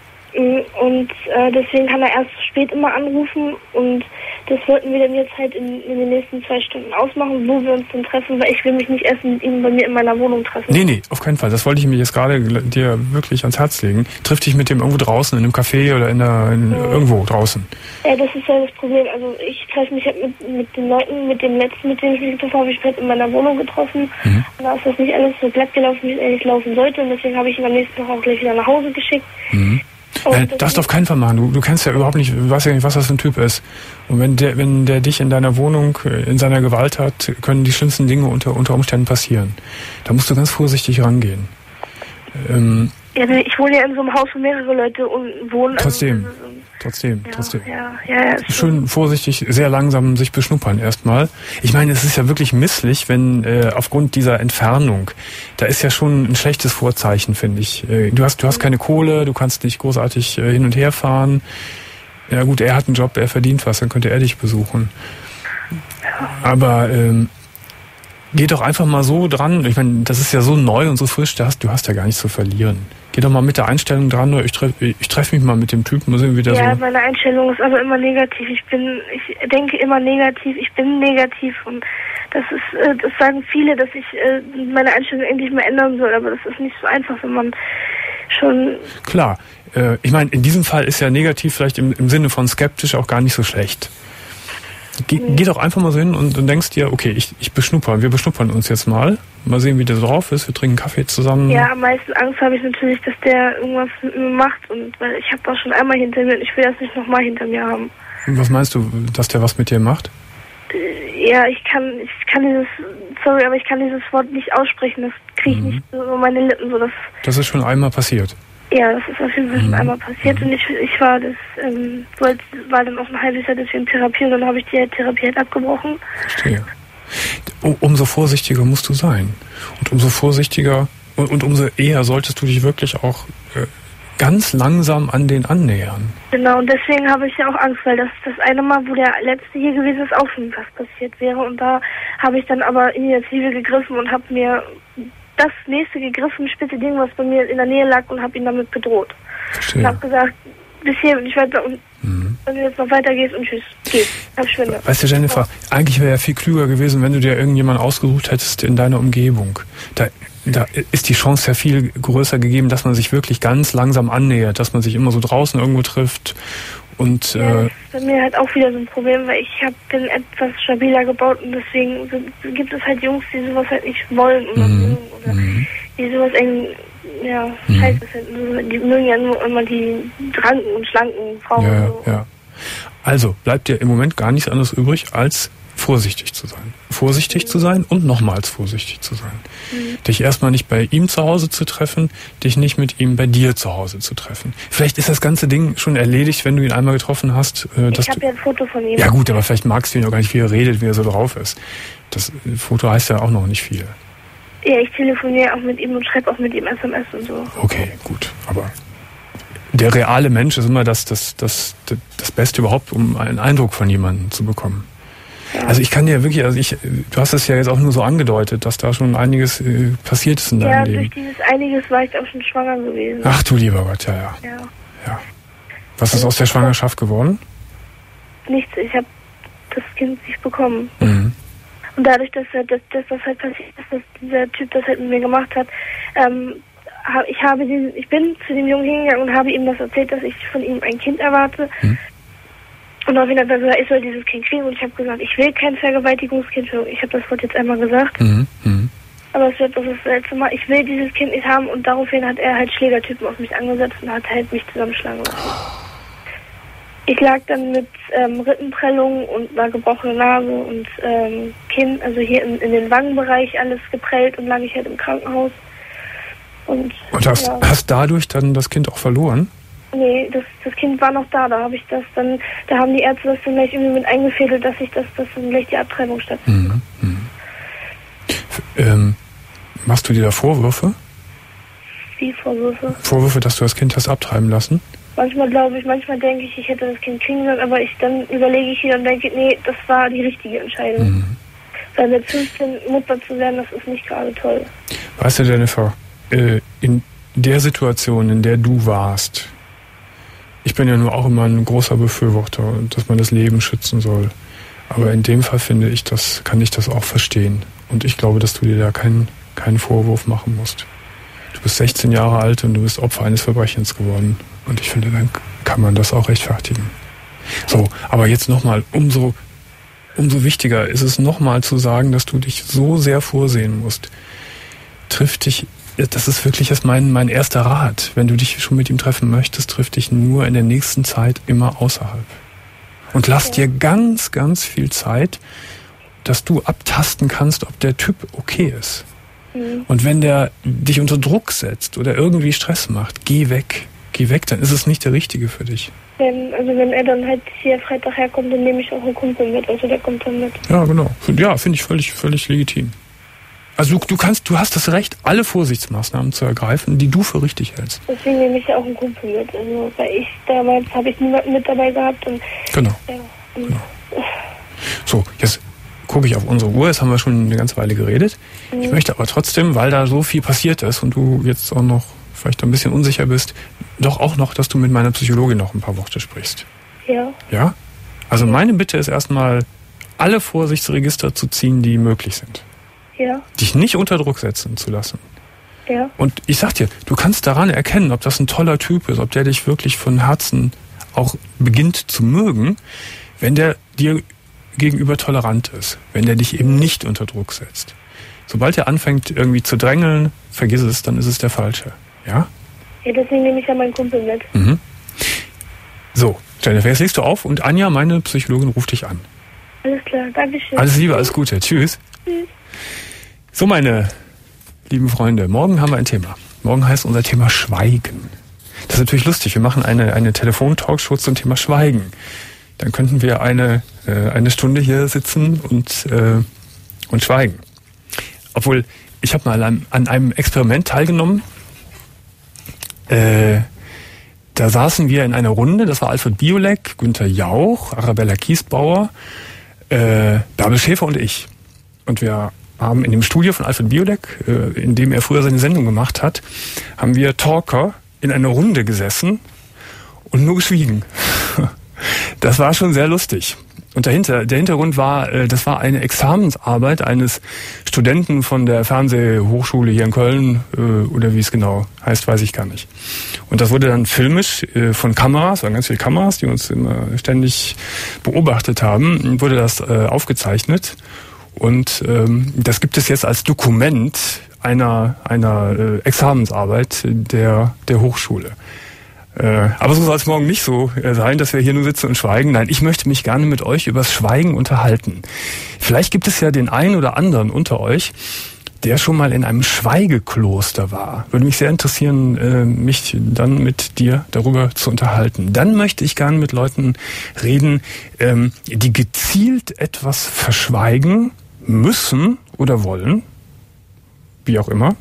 S4: Und äh, deswegen kann er erst spät immer anrufen und das wollten wir dann jetzt halt in, in den nächsten zwei Stunden ausmachen, wo wir uns dann treffen, weil ich will mich nicht erst mit ihm bei mir in meiner Wohnung treffen.
S2: Nee, nee, auf keinen Fall. Das wollte ich mir jetzt gerade dir wirklich ans Herz legen. Triff dich mit dem irgendwo draußen, in einem Café oder in der, in ja. irgendwo draußen.
S4: Ja, das ist ja das Problem. Also ich treffe mich halt mit, mit den Leuten, mit dem letzten, mit dem ich mich getroffen habe, ich bin halt in meiner Wohnung getroffen. Mhm. Und da ist das nicht alles so glatt gelaufen, wie es eigentlich laufen sollte und deswegen habe ich ihn am nächsten Tag auch gleich wieder nach Hause geschickt. Mhm.
S2: Äh, das darfst du auf keinen Fall machen. Du, du kennst ja überhaupt nicht, du weißt ja nicht, was das für ein Typ ist. Und wenn der, wenn der dich in deiner Wohnung in seiner Gewalt hat, können die schlimmsten Dinge unter, unter Umständen passieren. Da musst du ganz vorsichtig rangehen. Ähm,
S4: ja, ich wohne ja in so einem Haus, wo mehrere Leute wohnen.
S2: Trotzdem,
S4: also,
S2: trotzdem,
S4: ja,
S2: trotzdem.
S4: Ja, ja, ja,
S2: schön vorsichtig, sehr langsam sich beschnuppern erstmal. Ich meine, es ist ja wirklich misslich, wenn äh, aufgrund dieser Entfernung, da ist ja schon ein schlechtes Vorzeichen, finde ich. Äh, du hast, du hast keine Kohle, du kannst nicht großartig äh, hin und her fahren. Ja gut, er hat einen Job, er verdient was, dann könnte er dich besuchen. Aber ähm, geh doch einfach mal so dran. Ich meine, das ist ja so neu und so frisch, du hast, du hast ja gar nichts zu verlieren. Geh doch mal mit der Einstellung dran, ich treffe ich treff mich mal mit dem Typen, mal sehen, wie der
S4: ja,
S2: so...
S4: Ja, meine Einstellung ist aber immer negativ. Ich bin, ich denke immer negativ, ich bin negativ und das ist, äh, das sagen viele, dass ich äh, meine Einstellung endlich mal ändern soll, aber das ist nicht so einfach, wenn man schon...
S2: Klar, äh, ich meine, in diesem Fall ist ja negativ vielleicht im, im Sinne von skeptisch auch gar nicht so schlecht. Geh, mhm. geh doch einfach mal so hin und, und denkst dir, okay, ich, ich beschnuppern, wir beschnuppern uns jetzt mal. Mal sehen, wie der so drauf ist. Wir trinken Kaffee zusammen.
S4: Ja, am meisten Angst habe ich natürlich, dass der irgendwas mit mir macht. Und weil ich habe das schon einmal hinter mir und ich will das nicht nochmal hinter mir haben.
S2: Und was meinst du, dass der was mit dir macht?
S4: Ja, ich kann, ich kann dieses, sorry, aber ich kann dieses Wort nicht aussprechen. Das kriege ich mhm. nicht so über meine Lippen. So, das,
S2: das ist schon einmal passiert.
S4: Ja, das ist auf jeden Fall schon mhm. einmal passiert. Und ich, ich war das, ähm, wollte, war dann auch ein halbes Jahr deswegen Therapie und dann habe ich die Therapie halt abgebrochen.
S2: Verstehe. Umso vorsichtiger musst du sein. Und umso vorsichtiger und, und umso eher solltest du dich wirklich auch äh, ganz langsam an den annähern.
S4: Genau, und deswegen habe ich ja auch Angst, weil das das eine Mal, wo der letzte hier gewesen ist, auch schon was passiert wäre. Und da habe ich dann aber Initiative gegriffen und habe mir das nächste gegriffen, spitze Ding, was bei mir in der Nähe lag und habe ihn damit bedroht.
S2: Verstehe.
S4: Und habe gesagt, bis hier und ich weiter und mhm. wenn du jetzt noch weitergehst und tschüss, geh, verschwinde.
S2: Weißt du, Jennifer, oh. eigentlich wäre ja viel klüger gewesen, wenn du dir irgendjemanden ausgesucht hättest in deiner Umgebung. Da, da ist die Chance ja viel größer gegeben, dass man sich wirklich ganz langsam annähert, dass man sich immer so draußen irgendwo trifft. Und,
S4: ja, das ist bei mir halt auch wieder so ein Problem, weil ich hab, bin etwas stabiler gebaut und deswegen sind, gibt es halt Jungs, die sowas halt nicht wollen oder, mm. oder mm. die sowas eng, ja, mm. scheiße finden. Die mögen ja nur immer die dranken und schlanken Frauen.
S2: Ja,
S4: und so.
S2: ja. Also bleibt dir im Moment gar nichts anderes übrig, als vorsichtig zu sein. Vorsichtig mhm. zu sein und nochmals vorsichtig zu sein. Mhm. Dich erstmal nicht bei ihm zu Hause zu treffen, dich nicht mit ihm bei dir zu Hause zu treffen. Vielleicht ist das ganze Ding schon erledigt, wenn du ihn einmal getroffen hast. Äh, dass
S4: ich habe ja ein Foto von ihm.
S2: Ja gut, aber vielleicht magst du ihn auch gar nicht, wie er redet, wie er so drauf ist. Das Foto heißt ja auch noch nicht viel.
S4: Ja, ich telefoniere auch mit ihm und schreibe auch mit ihm S M S und so.
S2: Okay, gut, aber der reale Mensch ist immer das, das, das, das Beste überhaupt, um einen Eindruck von jemandem zu bekommen. Ja. Also ich kann dir wirklich, also ich, du hast es ja jetzt auch nur so angedeutet, dass da schon einiges äh, passiert ist in deinem
S4: ja,
S2: Leben. Ja,
S4: durch dieses einiges war ich auch schon schwanger gewesen.
S2: Ach du lieber Gott, ja, ja.
S4: Ja.
S2: ja. Was ist aus der Schwangerschaft geworden?
S4: Nichts, ich habe das Kind nicht bekommen.
S2: Mhm.
S4: Und dadurch, dass, dass, dass das halt passiert ist, dass dieser Typ das halt mit mir gemacht hat, ähm, ich habe diesen, ich bin zu dem Jungen hingegangen und habe ihm das erzählt, dass ich von ihm ein Kind erwarte. Hm. Und auf jeden Fall hat er gesagt, ich soll dieses Kind kriegen. Und ich habe gesagt, ich will kein Vergewaltigungskind. Ich habe das Wort jetzt einmal gesagt.
S2: Mhm. Mhm.
S4: Aber es wird das, das letzte Mal. Ich will dieses Kind nicht haben. Und daraufhin hat er halt Schlägertypen auf mich angesetzt und hat halt mich zusammenschlagen lassen. Ich lag dann mit ähm, Rippenprellungen und einer gebrochenen Nase und ähm, Kinn, also hier in, in den Wangenbereich alles geprellt und lag ich halt im Krankenhaus. Und,
S2: und hast,
S4: ja.
S2: hast dadurch dann das Kind auch verloren?
S4: Nee, das, das Kind war noch da, da habe ich das dann, da haben die Ärzte das dann gleich irgendwie mit eingefädelt, dass ich das, dass dann gleich die Abtreibung stattfindet.
S2: Mhm. Mhm. Ähm, machst du dir da Vorwürfe?
S4: Wie Vorwürfe?
S2: Vorwürfe, dass du das Kind hast abtreiben lassen?
S4: Manchmal glaube ich, manchmal denke ich, ich hätte das Kind kriegen sollen, aber ich dann überlege ich wieder und denke, nee, das war die richtige Entscheidung. Mhm. Weil mit fünfzehn Mutter zu werden, das ist nicht gerade toll.
S2: Weißt du, Jennifer, äh, in der Situation, in der du warst, ich bin ja nur auch immer ein großer Befürworter, dass man das Leben schützen soll. Aber in dem Fall finde ich, das kann ich das auch verstehen. Und ich glaube, dass du dir da keinen, keinen Vorwurf machen musst. Du bist sechzehn Jahre alt und du bist Opfer eines Verbrechens geworden. Und ich finde, dann kann man das auch rechtfertigen. So, aber jetzt nochmal, umso, umso wichtiger ist es nochmal zu sagen, dass du dich so sehr vorsehen musst. Triff dich, das ist wirklich jetzt mein, mein erster Rat. Wenn du dich schon mit ihm treffen möchtest, triff dich nur in der nächsten Zeit immer außerhalb. Und lass dir ganz, ganz viel Zeit, dass du abtasten kannst, ob der Typ okay ist. Mhm. Und wenn der dich unter Druck setzt oder irgendwie Stress macht, geh weg. Geh weg, dann ist es nicht der Richtige für dich.
S4: Wenn, also wenn er dann halt hier Freitag herkommt, dann nehme ich auch einen Kumpel mit. Also der kommt dann mit.
S2: Ja, genau. Ja, finde ich völlig, völlig legitim. Also du, du kannst, du hast das Recht, alle Vorsichtsmaßnahmen zu ergreifen, die du für richtig hältst.
S4: Deswegen nehme ich ja auch einen Kumpel mit. Also weil ich damals habe ich niemanden mit dabei gehabt und
S2: genau.
S4: Ja,
S2: genau. So, jetzt gucke ich auf unsere Uhr, jetzt haben wir schon eine ganze Weile geredet. Mhm. Ich möchte aber trotzdem, weil da so viel passiert ist und du jetzt auch noch vielleicht ein bisschen unsicher bist, doch auch noch, dass du mit meiner Psychologin noch ein paar Worte sprichst.
S4: Ja.
S2: Ja? Also meine Bitte ist erstmal, alle Vorsichtsregister zu ziehen, die möglich sind.
S4: Ja.
S2: Dich nicht unter Druck setzen zu lassen.
S4: Ja.
S2: Und ich sag dir, du kannst daran erkennen, ob das ein toller Typ ist, ob der dich wirklich von Herzen auch beginnt zu mögen, wenn der dir gegenüber tolerant ist, wenn der dich eben nicht unter Druck setzt. Sobald er anfängt irgendwie zu drängeln, vergiss es, dann ist es der Falsche. Ja?
S4: Ja, deswegen nehme ich ja meinen Kumpel mit.
S2: Mhm. So, Jennifer, jetzt legst du auf und Anja, meine Psychologin, ruft dich an.
S4: Alles klar, danke schön.
S2: Alles Liebe, alles Gute. Tschüss.
S4: Tschüss.
S2: So, meine lieben Freunde, morgen haben wir ein Thema. Morgen heißt unser Thema Schweigen. Das ist natürlich lustig. Wir machen eine, eine Telefon-Talkshow zum Thema Schweigen. Dann könnten wir eine, äh, eine Stunde hier sitzen und, äh, und schweigen. Obwohl, ich habe mal an, an einem Experiment teilgenommen. Äh, da saßen wir in einer Runde, das war Alfred Biolek, Günther Jauch, Arabella Kiesbauer, äh, Bärbel Schäfer und ich. Und wir haben in dem Studio von Alfred Biolek, äh, in dem er früher seine Sendung gemacht hat, haben wir Talker in einer Runde gesessen und nur geschwiegen. Das war schon sehr lustig. Und dahinter, der Hintergrund war, äh, das war eine Examensarbeit eines Studenten von der Fernsehhochschule hier in Köln, äh, oder wie es genau heißt, weiß ich gar nicht. Und das wurde dann filmisch äh, von Kameras, waren ganz viele Kameras, die uns immer ständig beobachtet haben, wurde das äh, aufgezeichnet. Und ähm, das gibt es jetzt als Dokument einer einer äh, Examensarbeit der der Hochschule. Äh, aber so soll es morgen nicht so sein, dass wir hier nur sitzen und schweigen. Nein, ich möchte mich gerne mit euch übers Schweigen unterhalten. Vielleicht gibt es ja den einen oder anderen unter euch, der schon mal in einem Schweigekloster war. Würde mich sehr interessieren, äh, mich dann mit dir darüber zu unterhalten. Dann möchte ich gerne mit Leuten reden, ähm, die gezielt etwas verschweigen müssen oder wollen, wie auch immer.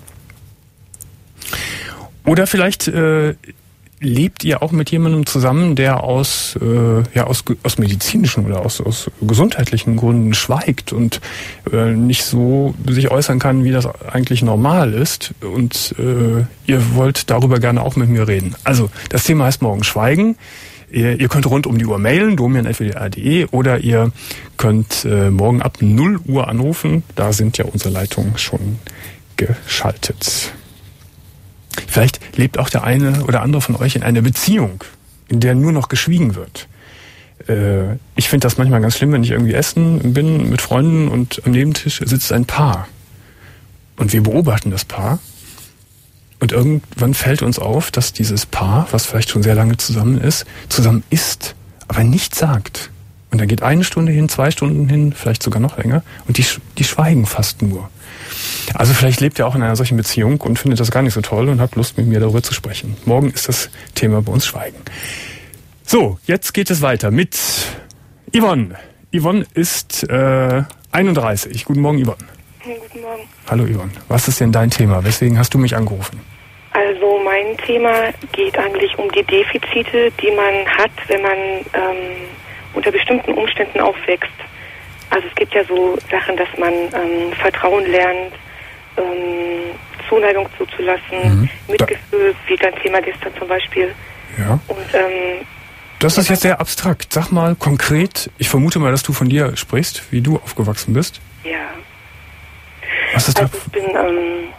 S2: Oder vielleicht äh, lebt ihr auch mit jemandem zusammen, der aus äh, ja aus aus medizinischen oder aus aus gesundheitlichen Gründen schweigt und äh, nicht so sich äußern kann, wie das eigentlich normal ist, und äh, ihr wollt darüber gerne auch mit mir reden. Also das Thema heißt morgen Schweigen. Ihr, ihr könnt rund um die Uhr mailen, domian at w d r punkt d e, oder ihr könnt äh, morgen ab null Uhr anrufen. Da sind ja unsere Leitungen schon geschaltet. Vielleicht lebt auch der eine oder andere von euch in einer Beziehung, in der nur noch geschwiegen wird. Äh, ich finde das manchmal ganz schlimm, wenn ich irgendwie essen bin mit Freunden und am Nebentisch sitzt ein Paar. Und wir beobachten das Paar. Und irgendwann fällt uns auf, dass dieses Paar, was vielleicht schon sehr lange zusammen ist, zusammen isst, aber nichts sagt. Und dann geht eine Stunde hin, zwei Stunden hin, vielleicht sogar noch länger. Und die, die schweigen fast nur. Also vielleicht lebt ihr auch in einer solchen Beziehung und findet das gar nicht so toll und habt Lust, mit mir darüber zu sprechen. Morgen ist das Thema bei uns Schweigen. So, jetzt geht es weiter mit Yvonne. Yvonne ist äh, einunddreißig. Guten Morgen, Yvonne.
S5: Guten Morgen.
S2: Hallo Yvonne. Was ist denn dein Thema? Weswegen hast du mich angerufen?
S5: Also mein Thema geht eigentlich um die Defizite, die man hat, wenn man ähm, unter bestimmten Umständen aufwächst. Also es gibt ja so Sachen, dass man ähm, Vertrauen lernt, ähm, Zuneigung zuzulassen, mhm. Mitgefühl, wie dein Thema gestern zum Beispiel.
S2: Ja.
S5: Und ähm,
S2: das ist jetzt sehr abstrakt. Sag mal konkret, ich vermute mal, dass du von dir sprichst, wie du aufgewachsen bist.
S5: Ja.
S2: Was ist
S5: also
S2: da?
S5: ich bin ähm,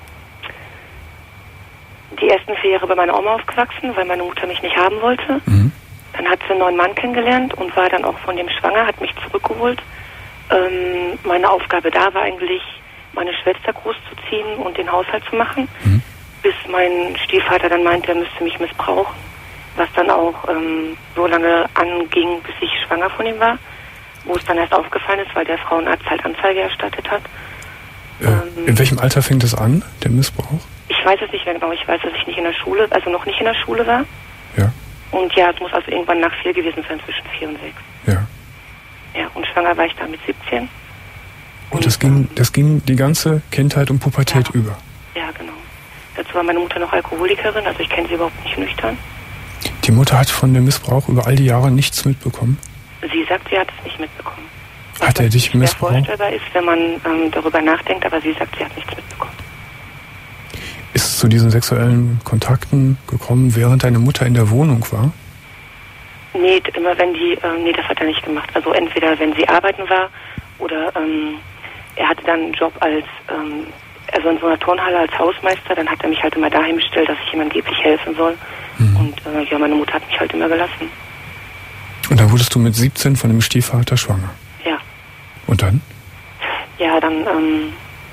S5: die ersten vier Jahre bei meiner Oma aufgewachsen, weil meine Mutter mich nicht haben wollte. Mhm. Dann hat sie einen neuen Mann kennengelernt und war dann auch von dem schwanger, hat mich zurückgeholt. Ähm, meine Aufgabe da war eigentlich, meine Schwester großzuziehen und den Haushalt zu machen, mhm. bis mein Stiefvater dann meinte, er müsste mich missbrauchen, was dann auch ähm, so lange anging, bis ich schwanger von ihm war, wo es dann erst aufgefallen ist, weil der Frauenarzt halt Anzeige erstattet hat.
S2: Äh, ähm, in welchem Alter fängt es an, der Missbrauch?
S5: Ich weiß es nicht mehr genau, ich weiß, dass ich nicht in der Schule, also noch nicht in der Schule war.
S2: Ja.
S5: Und ja, es muss also irgendwann nach vier gewesen sein, zwischen vier und sechs.
S2: Ja.
S5: Ja, und schwanger war ich da mit siebzehn.
S2: Und das ging, das ging die ganze Kindheit und Pubertät
S5: ja.
S2: über?
S5: Ja, genau. Dazu war meine Mutter noch Alkoholikerin, also ich kenne sie überhaupt nicht nüchtern.
S2: Die Mutter hat von dem Missbrauch über all die Jahre nichts mitbekommen?
S5: Sie sagt, sie hat es nicht mitbekommen.
S2: Hat er dich missbraucht?
S5: Was vorstellbar ist, wenn man ähm, darüber nachdenkt, aber sie sagt, sie hat nichts mitbekommen.
S2: Ist es zu diesen sexuellen Kontakten gekommen, während deine Mutter in der Wohnung war?
S5: Nee, immer wenn die, ähm, nee, das hat er nicht gemacht. Also entweder wenn sie arbeiten war oder ähm, er hatte dann einen Job als, ähm, also in so einer Turnhalle als Hausmeister, dann hat er mich halt immer dahin bestellt, dass ich ihm angeblich helfen soll. Mhm. Und äh, ja, meine Mutter hat mich halt immer gelassen.
S2: Und dann wurdest du mit siebzehn von dem Stiefvater schwanger?
S5: Ja.
S2: Und dann?
S5: Ja, dann ähm,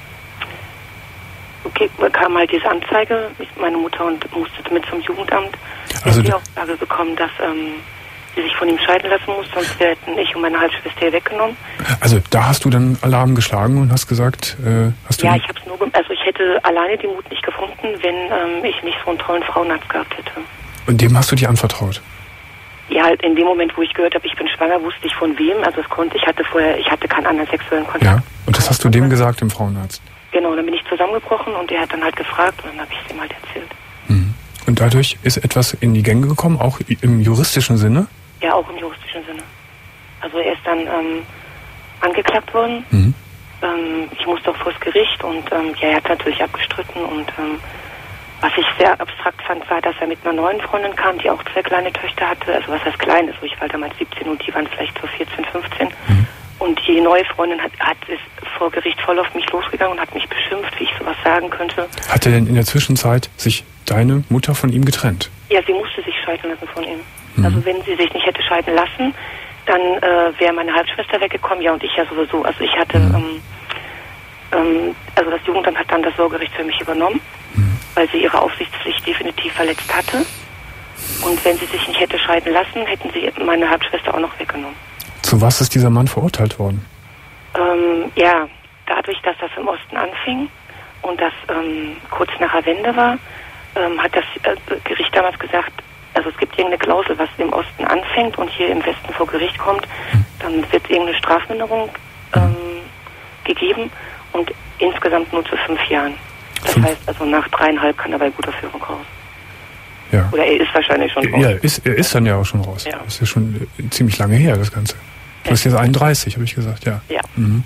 S5: okay, kam halt diese Anzeige, meine Mutter und musste mit zum Jugendamt. Er
S2: Also
S5: hat die Auflage bekommen, dass ähm, sie sich von ihm scheiden lassen muss, sonst hätten ich und meine Halbschwester hier weggenommen. Also
S2: da hast du dann Alarm geschlagen und hast gesagt, äh, hast du...
S5: Ja, ich hab's nur, also ich hätte alleine den Mut nicht gefunden, wenn ähm, ich nicht so einen tollen Frauenarzt gehabt hätte.
S2: Und dem hast du dich anvertraut?
S5: Ja, halt in dem Moment, wo ich gehört habe, ich bin schwanger, wusste ich von wem, also es konnte, ich hatte vorher, ich hatte keinen anderen sexuellen Kontakt.
S2: Ja, und das hast du dem gesagt, dem Frauenarzt?
S5: Genau, dann bin ich zusammengebrochen und er hat dann halt gefragt und dann habe ich es ihm halt erzählt.
S2: Mhm. Und dadurch ist etwas in die Gänge gekommen, auch im juristischen Sinne?
S5: Ja, auch im juristischen Sinne. Also er ist dann ähm, angeklagt worden.
S2: Mhm.
S5: Ähm, ich musste auch vors Gericht und ähm, ja, er hat natürlich abgestritten und ähm, was ich sehr abstrakt fand, war, dass er mit einer neuen Freundin kam, die auch zwei kleine Töchter hatte. Also was heißt klein ist, ich war damals siebzehn und die waren vielleicht so vierzehn, fünfzehn. Mhm. Und die neue Freundin hat, hat ist vor Gericht voll auf mich losgegangen und hat mich beschimpft, wie ich sowas sagen könnte.
S2: Hat er denn in der Zwischenzeit sich deine Mutter von ihm getrennt?
S5: Ja, sie musste sich scheiden lassen von ihm. Mhm. Also wenn sie sich nicht hätte scheiden lassen, dann äh, wäre meine Halbschwester weggekommen, ja und ich ja sowieso. Also ich hatte, mhm. ähm, ähm, also das Jugendamt hat dann das Sorgerecht für mich übernommen, mhm. weil sie ihre Aufsichtspflicht definitiv verletzt hatte. Und wenn sie sich nicht hätte scheiden lassen, hätten sie meine Halbschwester auch noch weggenommen.
S2: Zu was ist dieser Mann verurteilt worden?
S5: Ähm, ja, dadurch, dass das im Osten anfing und das ähm, kurz nach der Wende war, ähm, hat das äh, Gericht damals gesagt, also es gibt irgendeine Klausel, was im Osten anfängt und hier im Westen vor Gericht kommt, hm. dann wird irgendeine Strafminderung ähm, gegeben und insgesamt nur zu fünf Jahren. Das fünf. heißt, also nach dreieinhalb kann er bei guter Führung raus.
S2: Ja.
S5: Oder er ist wahrscheinlich schon raus.
S2: Ja, ist, er ist dann ja auch schon raus. Ja. Das ist ja schon äh, ziemlich lange her, das Ganze. Du bist jetzt einunddreißig, habe ich gesagt, ja.
S5: Ja.
S2: Mhm.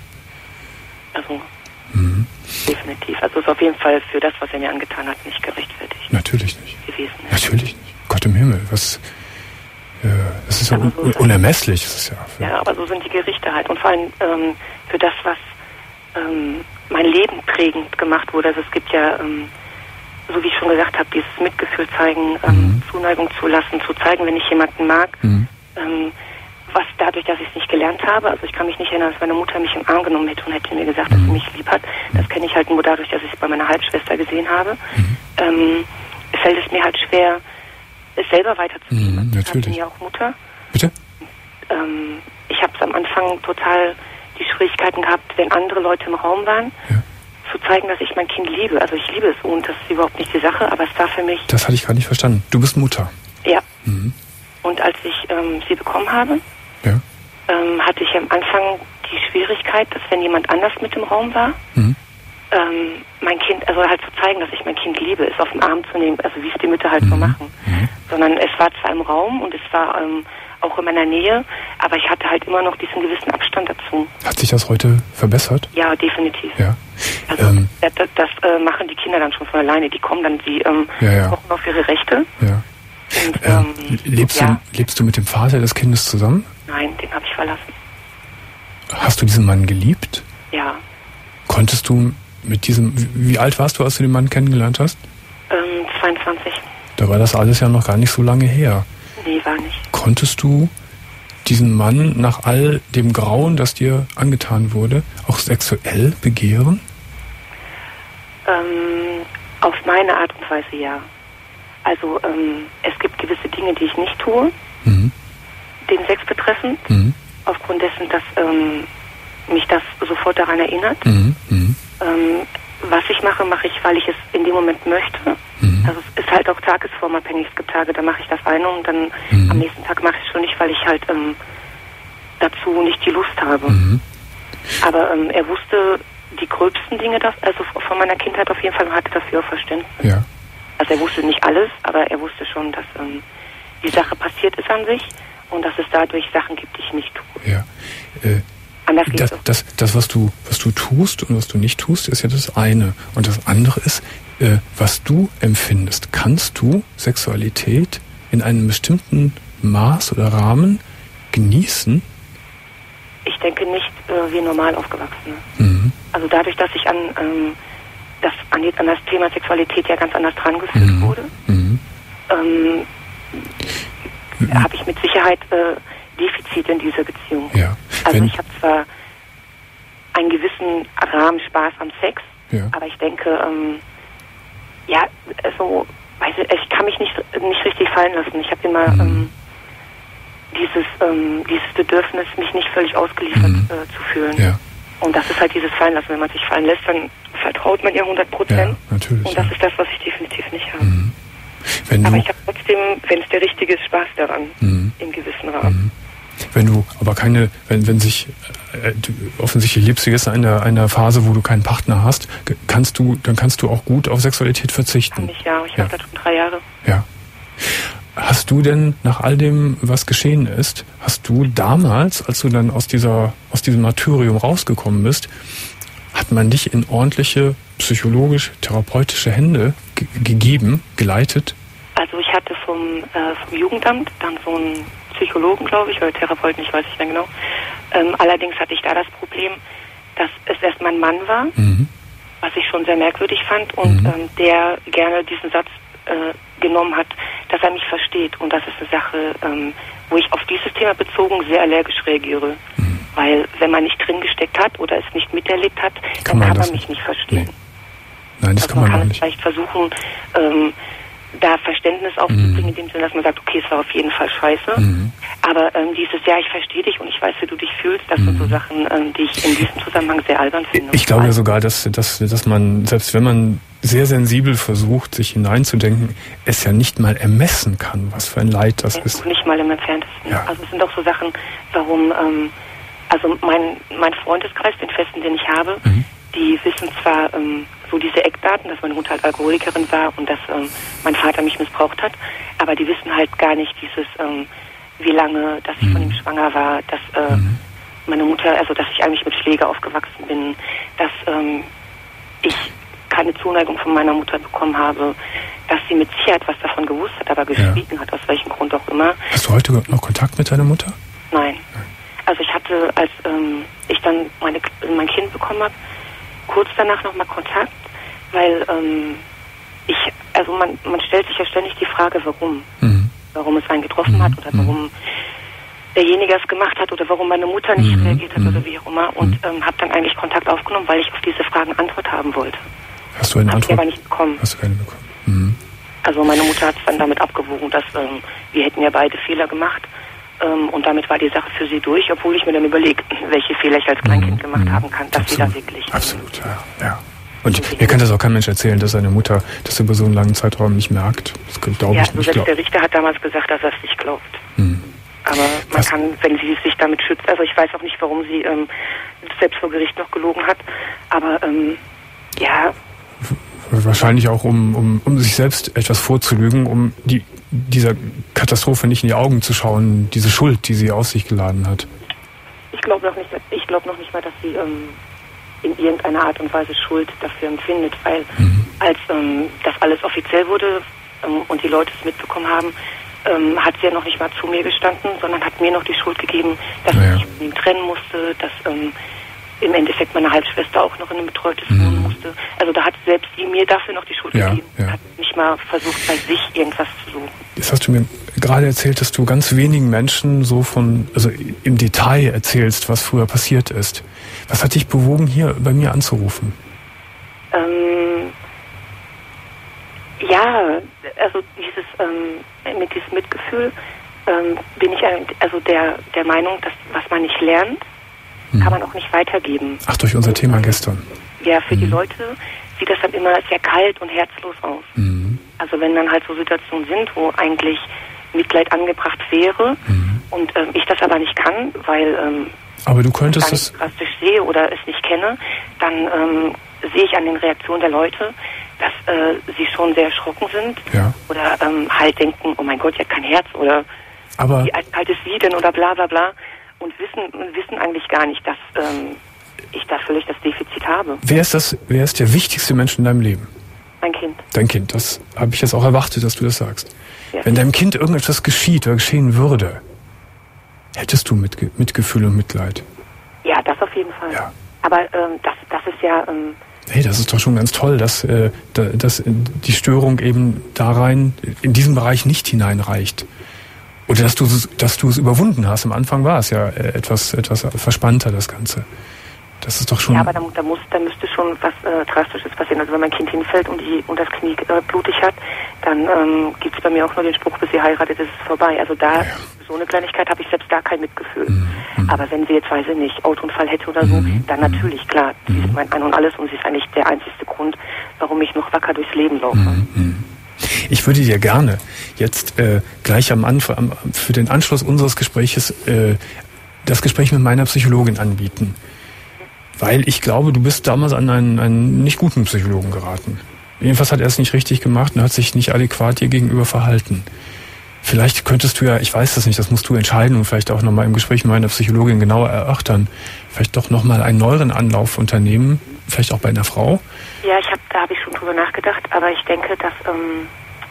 S5: Also,
S2: mhm.
S5: definitiv. Also ist auf jeden Fall für das, was er mir angetan hat, nicht gerechtfertigt.
S2: Natürlich nicht.
S5: Gewesen. Ja.
S2: Natürlich nicht. Gott im Himmel, was... Äh, das ist ja un- so unermesslich. Das ist ja, für
S5: ja, aber so sind die Gerichte halt. Und vor allem ähm, für das, was ähm, mein Leben prägend gemacht wurde. Also es gibt ja ähm, so wie ich schon gesagt habe, dieses Mitgefühl zeigen, ähm, mhm. Zuneigung zulassen, zu zeigen, wenn ich jemanden mag, mhm. ähm, was dadurch, dass ich es nicht gelernt habe, also ich kann mich nicht erinnern, dass meine Mutter mich im Arm genommen hätte und hätte mir gesagt, dass sie mich lieb hat. Das kenne ich halt nur dadurch, dass ich es bei meiner Halbschwester gesehen habe. Mhm. Ähm, fällt es mir halt schwer, es selber weiterzugeben.
S2: Mhm, natürlich.
S5: Ich bin ja auch Mutter.
S2: Bitte?
S5: Ähm, ich habe es am Anfang total die Schwierigkeiten gehabt, wenn andere Leute im Raum waren,
S2: ja.
S5: zu zeigen, dass ich mein Kind liebe. Also ich liebe es und das ist überhaupt nicht die Sache, aber es war für mich...
S2: Das hatte ich gar nicht verstanden. Du bist Mutter.
S5: Ja.
S2: Mhm.
S5: Und als ich ähm, sie bekommen habe,
S2: ja.
S5: ähm, hatte ich am Anfang die Schwierigkeit, dass wenn jemand anders mit im Raum war,
S2: mhm.
S5: ähm, mein Kind, also halt zu zeigen, dass ich mein Kind liebe, es auf den Arm zu nehmen, also wie es die Mütter halt mhm. so machen. Mhm. Sondern es war zwar im Raum und es war ähm, auch in meiner Nähe, aber ich hatte halt immer noch diesen gewissen Abstand dazu.
S2: Hat sich das heute verbessert?
S5: Ja, definitiv.
S2: Ja.
S5: Also ähm, das, das, das äh, machen die Kinder dann schon von alleine. Die kommen dann, sie ähm,
S2: ja, ja.
S5: pochen auf ihre Rechte.
S2: Ja.
S5: Und,
S2: ähm,
S5: ähm,
S2: lebst,
S5: ja.
S2: du, lebst du mit dem Vater des Kindes zusammen?
S5: Nein, den habe ich verlassen.
S2: Hast du diesen Mann geliebt?
S5: Ja.
S2: Konntest du mit diesem, wie alt warst du, als du den Mann kennengelernt hast?
S5: Ähm, zweiundzwanzig.
S2: Da war das alles ja noch gar nicht so lange her.
S5: Nee, war nicht.
S2: Konntest du diesen Mann nach all dem Grauen, das dir angetan wurde, auch sexuell begehren?
S5: Ähm, auf meine Art und Weise ja. Also ähm, es gibt gewisse Dinge, die ich nicht tue,
S2: mhm.
S5: den Sex betreffend,
S2: mhm.
S5: aufgrund dessen, dass ähm, mich das sofort daran erinnert.
S2: Mhm. Mhm.
S5: Ähm, was ich mache, mache ich, weil ich es in dem Moment möchte.
S2: Mhm.
S5: Also es ist halt auch tagesformabhängig. Es gibt Tage, da mache ich das eine und dann
S2: mhm.
S5: am nächsten Tag mache ich es schon nicht, weil ich halt ähm, dazu nicht die Lust habe.
S2: Mhm.
S5: Aber ähm, er wusste die gröbsten Dinge, das, also von meiner Kindheit auf jeden Fall, und hatte dafür auch Verständnis.
S2: Ja.
S5: Also er wusste nicht alles, aber er wusste schon, dass ähm, die Sache passiert ist an sich und dass es dadurch Sachen gibt, die ich nicht tue.
S2: Ja. Äh,
S5: Anders geht's
S2: das,
S5: so.
S2: das, das, was du, was du tust und was du nicht tust, ist ja das eine. Und das andere ist, äh, was du empfindest. Kannst du Sexualität in einem bestimmten Maß oder Rahmen genießen?
S5: Ich denke nicht äh, wie normal Aufgewachsene.
S2: Mhm.
S5: Also dadurch, dass ich an, ähm, das, an, die, an das Thema Sexualität ja ganz anders dran geführt
S2: mhm.
S5: wurde,
S2: mhm.
S5: ähm,
S2: mhm.
S5: habe ich mit Sicherheit äh, Defizite in dieser Beziehung.
S2: Ja.
S5: Also
S2: Wenn,
S5: ich habe zwar einen gewissen Rahmen Spaß am Sex,
S2: ja.
S5: aber ich denke, ähm, ja, also, weiß ich, ich kann mich nicht, nicht richtig fallen lassen. Ich habe immer
S2: mhm.
S5: ähm, dieses, ähm, dieses Bedürfnis, mich nicht völlig ausgeliefert
S2: mhm.
S5: äh, zu fühlen.
S2: Ja.
S5: Und das ist halt dieses Fallenlassen. Wenn man sich fallen lässt, dann vertraut man ja hundert Prozent.
S2: Ja, natürlich.
S5: Und das
S2: ja.
S5: ist das, was ich definitiv nicht habe.
S2: Mhm. Wenn
S5: aber
S2: du,
S5: ich habe trotzdem, wenn es der richtige ist, Spaß daran,
S2: mhm.
S5: im gewissen Rahmen.
S2: Mhm. Wenn du aber keine, wenn, wenn sich, äh, du, offensichtlich lebst du jetzt in einer, einer Phase, wo du keinen Partner hast, kannst du, dann kannst du auch gut auf Sexualität verzichten.
S5: Kann ich, ja. Ich
S2: ja.
S5: mache das schon drei Jahre.
S2: Ja. Hast du denn nach all dem, was geschehen ist, hast du damals, als du dann aus dieser, aus diesem Martyrium rausgekommen bist, hat man dich in ordentliche psychologisch-therapeutische Hände ge- gegeben, geleitet?
S5: Also ich hatte vom, äh, vom Jugendamt dann so einen Psychologen, glaube ich, oder Therapeuten, ich weiß nicht mehr genau. Ähm, allerdings hatte ich da das Problem, dass es erstmal ein Mann war,
S2: Mhm.
S5: was ich schon sehr merkwürdig fand und
S2: Mhm.
S5: ähm, der gerne diesen Satz äh, genommen hat, dass er mich versteht. Und das ist eine Sache, ähm, wo ich auf dieses Thema bezogen sehr allergisch reagiere.
S2: Mhm.
S5: Weil wenn man nicht drin gesteckt hat oder es nicht miterlebt hat,
S2: Kann
S5: dann
S2: man
S5: kann
S2: das
S5: man mich nicht verstehen.
S2: Nee. Nein, das
S5: also
S2: kann man,
S5: man
S2: auch
S5: kann
S2: nicht.
S5: vielleicht versuchen, ähm, da Verständnis aufzubringen, in dem Sinne, dass man sagt, okay, es war auf jeden Fall scheiße.
S2: Mhm.
S5: Aber ähm, dieses, ja, ich verstehe dich und ich weiß, wie du dich fühlst, das
S2: Mhm.
S5: sind so Sachen, ähm, die ich in diesem Zusammenhang sehr albern finde.
S2: Ich glaube ja sogar, dass, dass, dass man, selbst wenn man sehr sensibel versucht, sich hineinzudenken, es ja nicht mal ermessen kann, was für ein Leid das
S5: ja,
S2: ist.
S5: nicht mal im Entferntesten.
S2: Ja.
S5: Also es sind auch so Sachen, warum, ähm, also mein, mein Freundeskreis, den festen, den ich habe,
S2: Mhm.
S5: die wissen zwar ähm, so diese Eckdaten, dass meine Mutter halt Alkoholikerin war und dass ähm, mein Vater mich missbraucht hat, aber die wissen halt gar nicht dieses, ähm, wie lange, dass ich
S2: Mhm.
S5: von ihm schwanger war, dass äh,
S2: Mhm.
S5: meine Mutter, also dass ich eigentlich mit Schläger aufgewachsen bin, dass ähm, ich keine Zuneigung von meiner Mutter bekommen habe, dass sie mit Sicherheit was davon gewusst hat, aber geschwiegen hat, aus welchem Grund auch immer.
S2: Hast du heute noch Kontakt mit deiner Mutter?
S5: Nein. Also ich hatte, als ähm, ich dann meine, mein Kind bekommen habe, kurz danach nochmal Kontakt, weil ähm, ich also man, man stellt sich ja ständig die Frage, warum.
S2: Mhm.
S5: Warum es einen getroffen
S2: mhm.
S5: hat oder warum derjenige es gemacht hat oder warum meine Mutter nicht
S2: mhm.
S5: reagiert hat
S2: mhm.
S5: oder wie auch immer. Und ähm, habe dann eigentlich Kontakt aufgenommen, weil ich auf diese Fragen Antwort haben wollte.
S2: Hast du eine
S5: Hab
S2: Antwort?
S5: ich aber nicht bekommen.
S2: Hast du keine bekommen? Mhm.
S5: Also meine Mutter hat es dann damit abgewogen, dass ähm, wir hätten ja beide Fehler gemacht. Ähm, und damit war die Sache für sie durch, obwohl ich mir dann überlegt, welche Fehler ich als Kleinkind
S2: mhm.
S5: gemacht haben kann, dass
S2: Absolut.
S5: sie da wirklich...
S2: Absolut, ja. ja. Und mir kann das auch kein Mensch erzählen, dass seine Mutter das über so einen langen Zeitraum nicht merkt. Das glaube
S5: ja,
S2: ich nicht.
S5: Selbst der Richter hat damals gesagt, dass er es nicht glaubt.
S2: Mhm.
S5: Aber man Was? kann, wenn sie sich damit schützt, also ich weiß auch nicht, warum sie ähm, selbst vor Gericht noch gelogen hat, aber ähm, ja...
S2: Wahrscheinlich auch, um, um, um sich selbst etwas vorzulügen, um die, dieser Katastrophe nicht in die Augen zu schauen, diese Schuld, die sie auf sich geladen hat.
S5: Ich glaube noch nicht, ich glaube noch nicht mal, dass sie ähm, in irgendeiner Art und Weise Schuld dafür empfindet, weil mhm. als ähm, das alles offiziell wurde ähm, und die Leute es mitbekommen haben, ähm, hat sie ja noch nicht mal zu mir gestanden, sondern hat mir noch die Schuld gegeben, dass ja. ich mich von ihm trennen musste, dass ähm, im Endeffekt meine Halbschwester auch noch in ein betreutes Wohnen mhm. musste. Also da hat selbst sie mir dafür noch die Schuld
S2: ja,
S5: gegeben.
S2: Ja.
S5: Hat nicht mal versucht, bei sich irgendwas zu suchen.
S2: Jetzt hast du mir gerade erzählt, dass du ganz wenigen Menschen so von, also im Detail erzählst, was früher passiert ist. Was hat dich bewogen, hier bei mir anzurufen?
S5: Ähm, ja, also dieses ähm, mit diesem Mitgefühl ähm, bin ich also der der Meinung, dass was man nicht lernt, hm. kann man auch nicht weitergeben.
S2: Ach, durch unser Thema gestern.
S5: Ja, für hm. die Leute sieht das dann immer sehr kalt und herzlos aus.
S2: Hm.
S5: Also wenn dann halt so Situationen sind, wo eigentlich Mitleid angebracht wäre hm. und ähm, ich das aber nicht kann, weil ähm,
S2: aber du könntest
S5: ich es drastisch sehe oder es nicht kenne, dann ähm, sehe ich an den Reaktionen der Leute, dass äh, sie schon sehr erschrocken sind
S2: ja.
S5: oder ähm, halt denken, oh mein Gott, ihr hat kein Herz oder
S2: aber
S5: wie alt ist sie denn oder bla bla bla und wissen wissen eigentlich gar nicht, dass ähm, ich da völlig das Defizit habe.
S2: Wer ist das? Wer ist der wichtigste Mensch in deinem Leben?
S5: Mein Kind.
S2: Dein Kind, das habe ich jetzt auch erwartet, dass du das sagst.
S5: Ja.
S2: Wenn deinem Kind irgendetwas geschieht oder geschehen würde, hättest du Mitge- Mitgefühl und Mitleid?
S5: Ja, das auf jeden Fall.
S2: Ja.
S5: Aber ähm, das, das ist ja... Ähm,
S2: hey, das ist doch schon ganz toll, dass, äh, dass die Störung eben da rein, in diesen Bereich nicht hineinreicht. Oder dass du dass du es überwunden hast. Am Anfang war es ja etwas, etwas verspannter, das Ganze. Das ist doch schon...
S5: Ja, aber da, da, muss, da müsste schon was äh, Drastisches passieren. Also wenn mein Kind hinfällt und, die, und das Knie äh, blutig hat, dann ähm, gibt es bei mir auch nur den Spruch, bis sie heiratet, ist es vorbei. Also da, ja. so eine Kleinigkeit habe ich selbst da kein Mitgefühl. Mhm. Aber wenn sie jetzt, weiß ich nicht, Autounfall hätte oder so, mhm. dann natürlich, klar, sie ist mein Ein und Alles und sie ist eigentlich der einzigste Grund, warum ich noch wacker durchs Leben laufe.
S2: Mhm. Ich würde dir gerne jetzt äh, gleich am Anfang, für den Anschluss unseres Gespräches, äh, das Gespräch mit meiner Psychologin anbieten. Weil ich glaube, du bist damals an einen, einen nicht guten Psychologen geraten. Jedenfalls hat er es nicht richtig gemacht und hat sich nicht adäquat dir gegenüber verhalten. Vielleicht könntest du ja, ich weiß das nicht, das musst du entscheiden und vielleicht auch nochmal im Gespräch mit meiner Psychologin genauer erörtern, vielleicht doch nochmal einen neueren Anlauf unternehmen, vielleicht auch bei einer Frau.
S5: Ja, ich hab, da habe ich schon drüber nachgedacht, aber ich denke, dass ähm,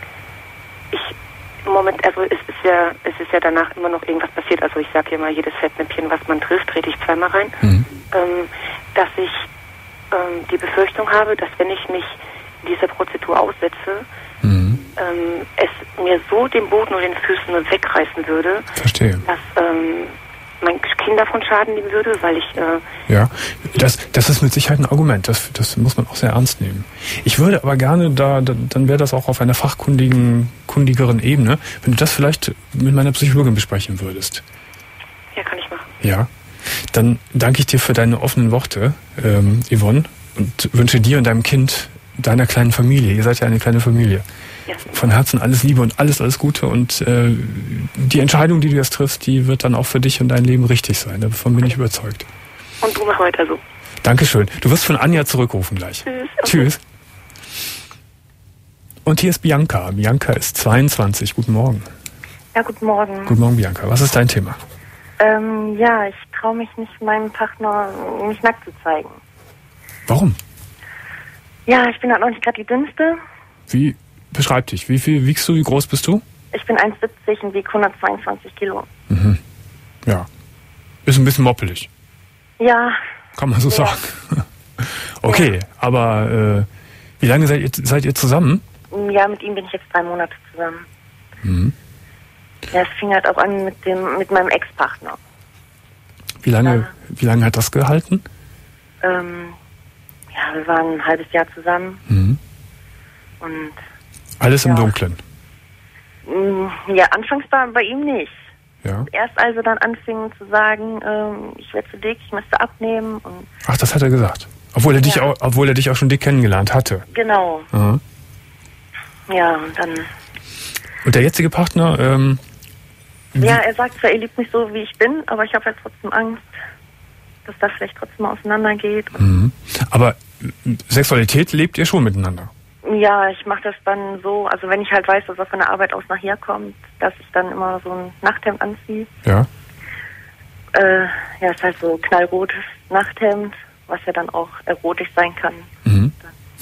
S5: ich im Moment, also es ist ja, es ist ja danach immer noch irgendwas passiert. Also ich sage ja immer, jedes Fettnäpfchen, was man trifft, trete ich zweimal rein. Mhm. Ähm, dass ich ähm, die Befürchtung habe, dass wenn ich mich dieser Prozedur aussetze, mhm. ähm, es mir so den Boden und den Füßen wegreißen würde,
S2: Verstehe.
S5: dass ähm, mein Kind davon Schaden nehmen würde, weil ich... Äh
S2: ja, das, das ist mit Sicherheit ein Argument. Das, das muss man auch sehr ernst nehmen. Ich würde aber gerne, da, da dann wäre das auch auf einer fachkundigen, kundigeren Ebene, wenn du das vielleicht mit meiner Psychologin besprechen würdest.
S5: Ja, kann ich machen.
S2: Ja, dann danke ich dir für deine offenen Worte, ähm, Yvonne, und wünsche dir und deinem Kind, deiner kleinen Familie, ihr seid ja eine kleine Familie, ja. von Herzen alles Liebe und alles, alles Gute und äh, die Entscheidung, die du jetzt triffst, die wird dann auch für dich und dein Leben richtig sein, davon bin ich überzeugt.
S5: Und du mach weiter so.
S2: Dankeschön. Du wirst von Anja zurückrufen gleich.
S5: Tschüss. Okay.
S2: Tschüss. Und hier ist Bianca. Bianca ist zweiundzwanzig. Guten Morgen.
S6: Ja, guten Morgen.
S2: Guten Morgen, Bianca. Was ist dein Thema?
S6: Ähm, ja, ich traue mich nicht, meinem Partner mich nackt zu zeigen.
S2: Warum?
S6: Ja, ich bin halt noch nicht gerade die Dünnste.
S2: Wie? Beschreib dich. Wie viel wiegst du? Wie groß bist du?
S6: Ich bin eins Komma siebzig und wiege hundertzweiundzwanzig Kilo.
S2: Mhm. Ja. Ist ein bisschen moppelig.
S6: Ja.
S2: Kann man so
S6: ja.
S2: sagen. Okay, ja. aber äh, wie lange seid ihr, seid ihr zusammen?
S6: Ja, mit ihm bin ich jetzt drei Monate zusammen.
S2: Mhm.
S6: Ja, es fing halt auch an mit dem, mit meinem Ex-Partner.
S2: Wie lange,
S6: Ja.
S2: wie lange hat das gehalten?
S6: Ähm, ja, wir waren ein halbes Jahr zusammen
S2: Mhm.
S6: und
S2: Alles im
S6: Ja.
S2: Dunkeln.
S6: mh, ja, anfangs war bei ihm nicht.
S2: Ja.
S6: Erst als er dann anfing zu sagen, ähm, ich werde zu dick, ich müsste abnehmen und
S2: Ach, das hat er gesagt. Obwohl er dich
S6: Ja.
S2: auch, obwohl er dich auch schon dick kennengelernt hatte.
S6: genau,
S2: Aha.
S6: ja, und dann,
S2: Und der jetzige Partner, ähm,
S6: ja, er sagt zwar, er liebt mich so, wie ich bin, aber ich habe halt trotzdem Angst, dass das vielleicht trotzdem mal auseinandergeht. Und
S2: mhm. aber äh, Sexualität lebt ihr schon miteinander.
S6: ja, ich mache das dann so, also wenn ich halt weiß, dass er von der Arbeit aus nachher kommt, dass ich dann immer so ein Nachthemd anziehe.
S2: Ja.
S6: Äh, ja, ist halt so knallrotes Nachthemd, was ja dann auch erotisch sein kann.
S2: Mhm.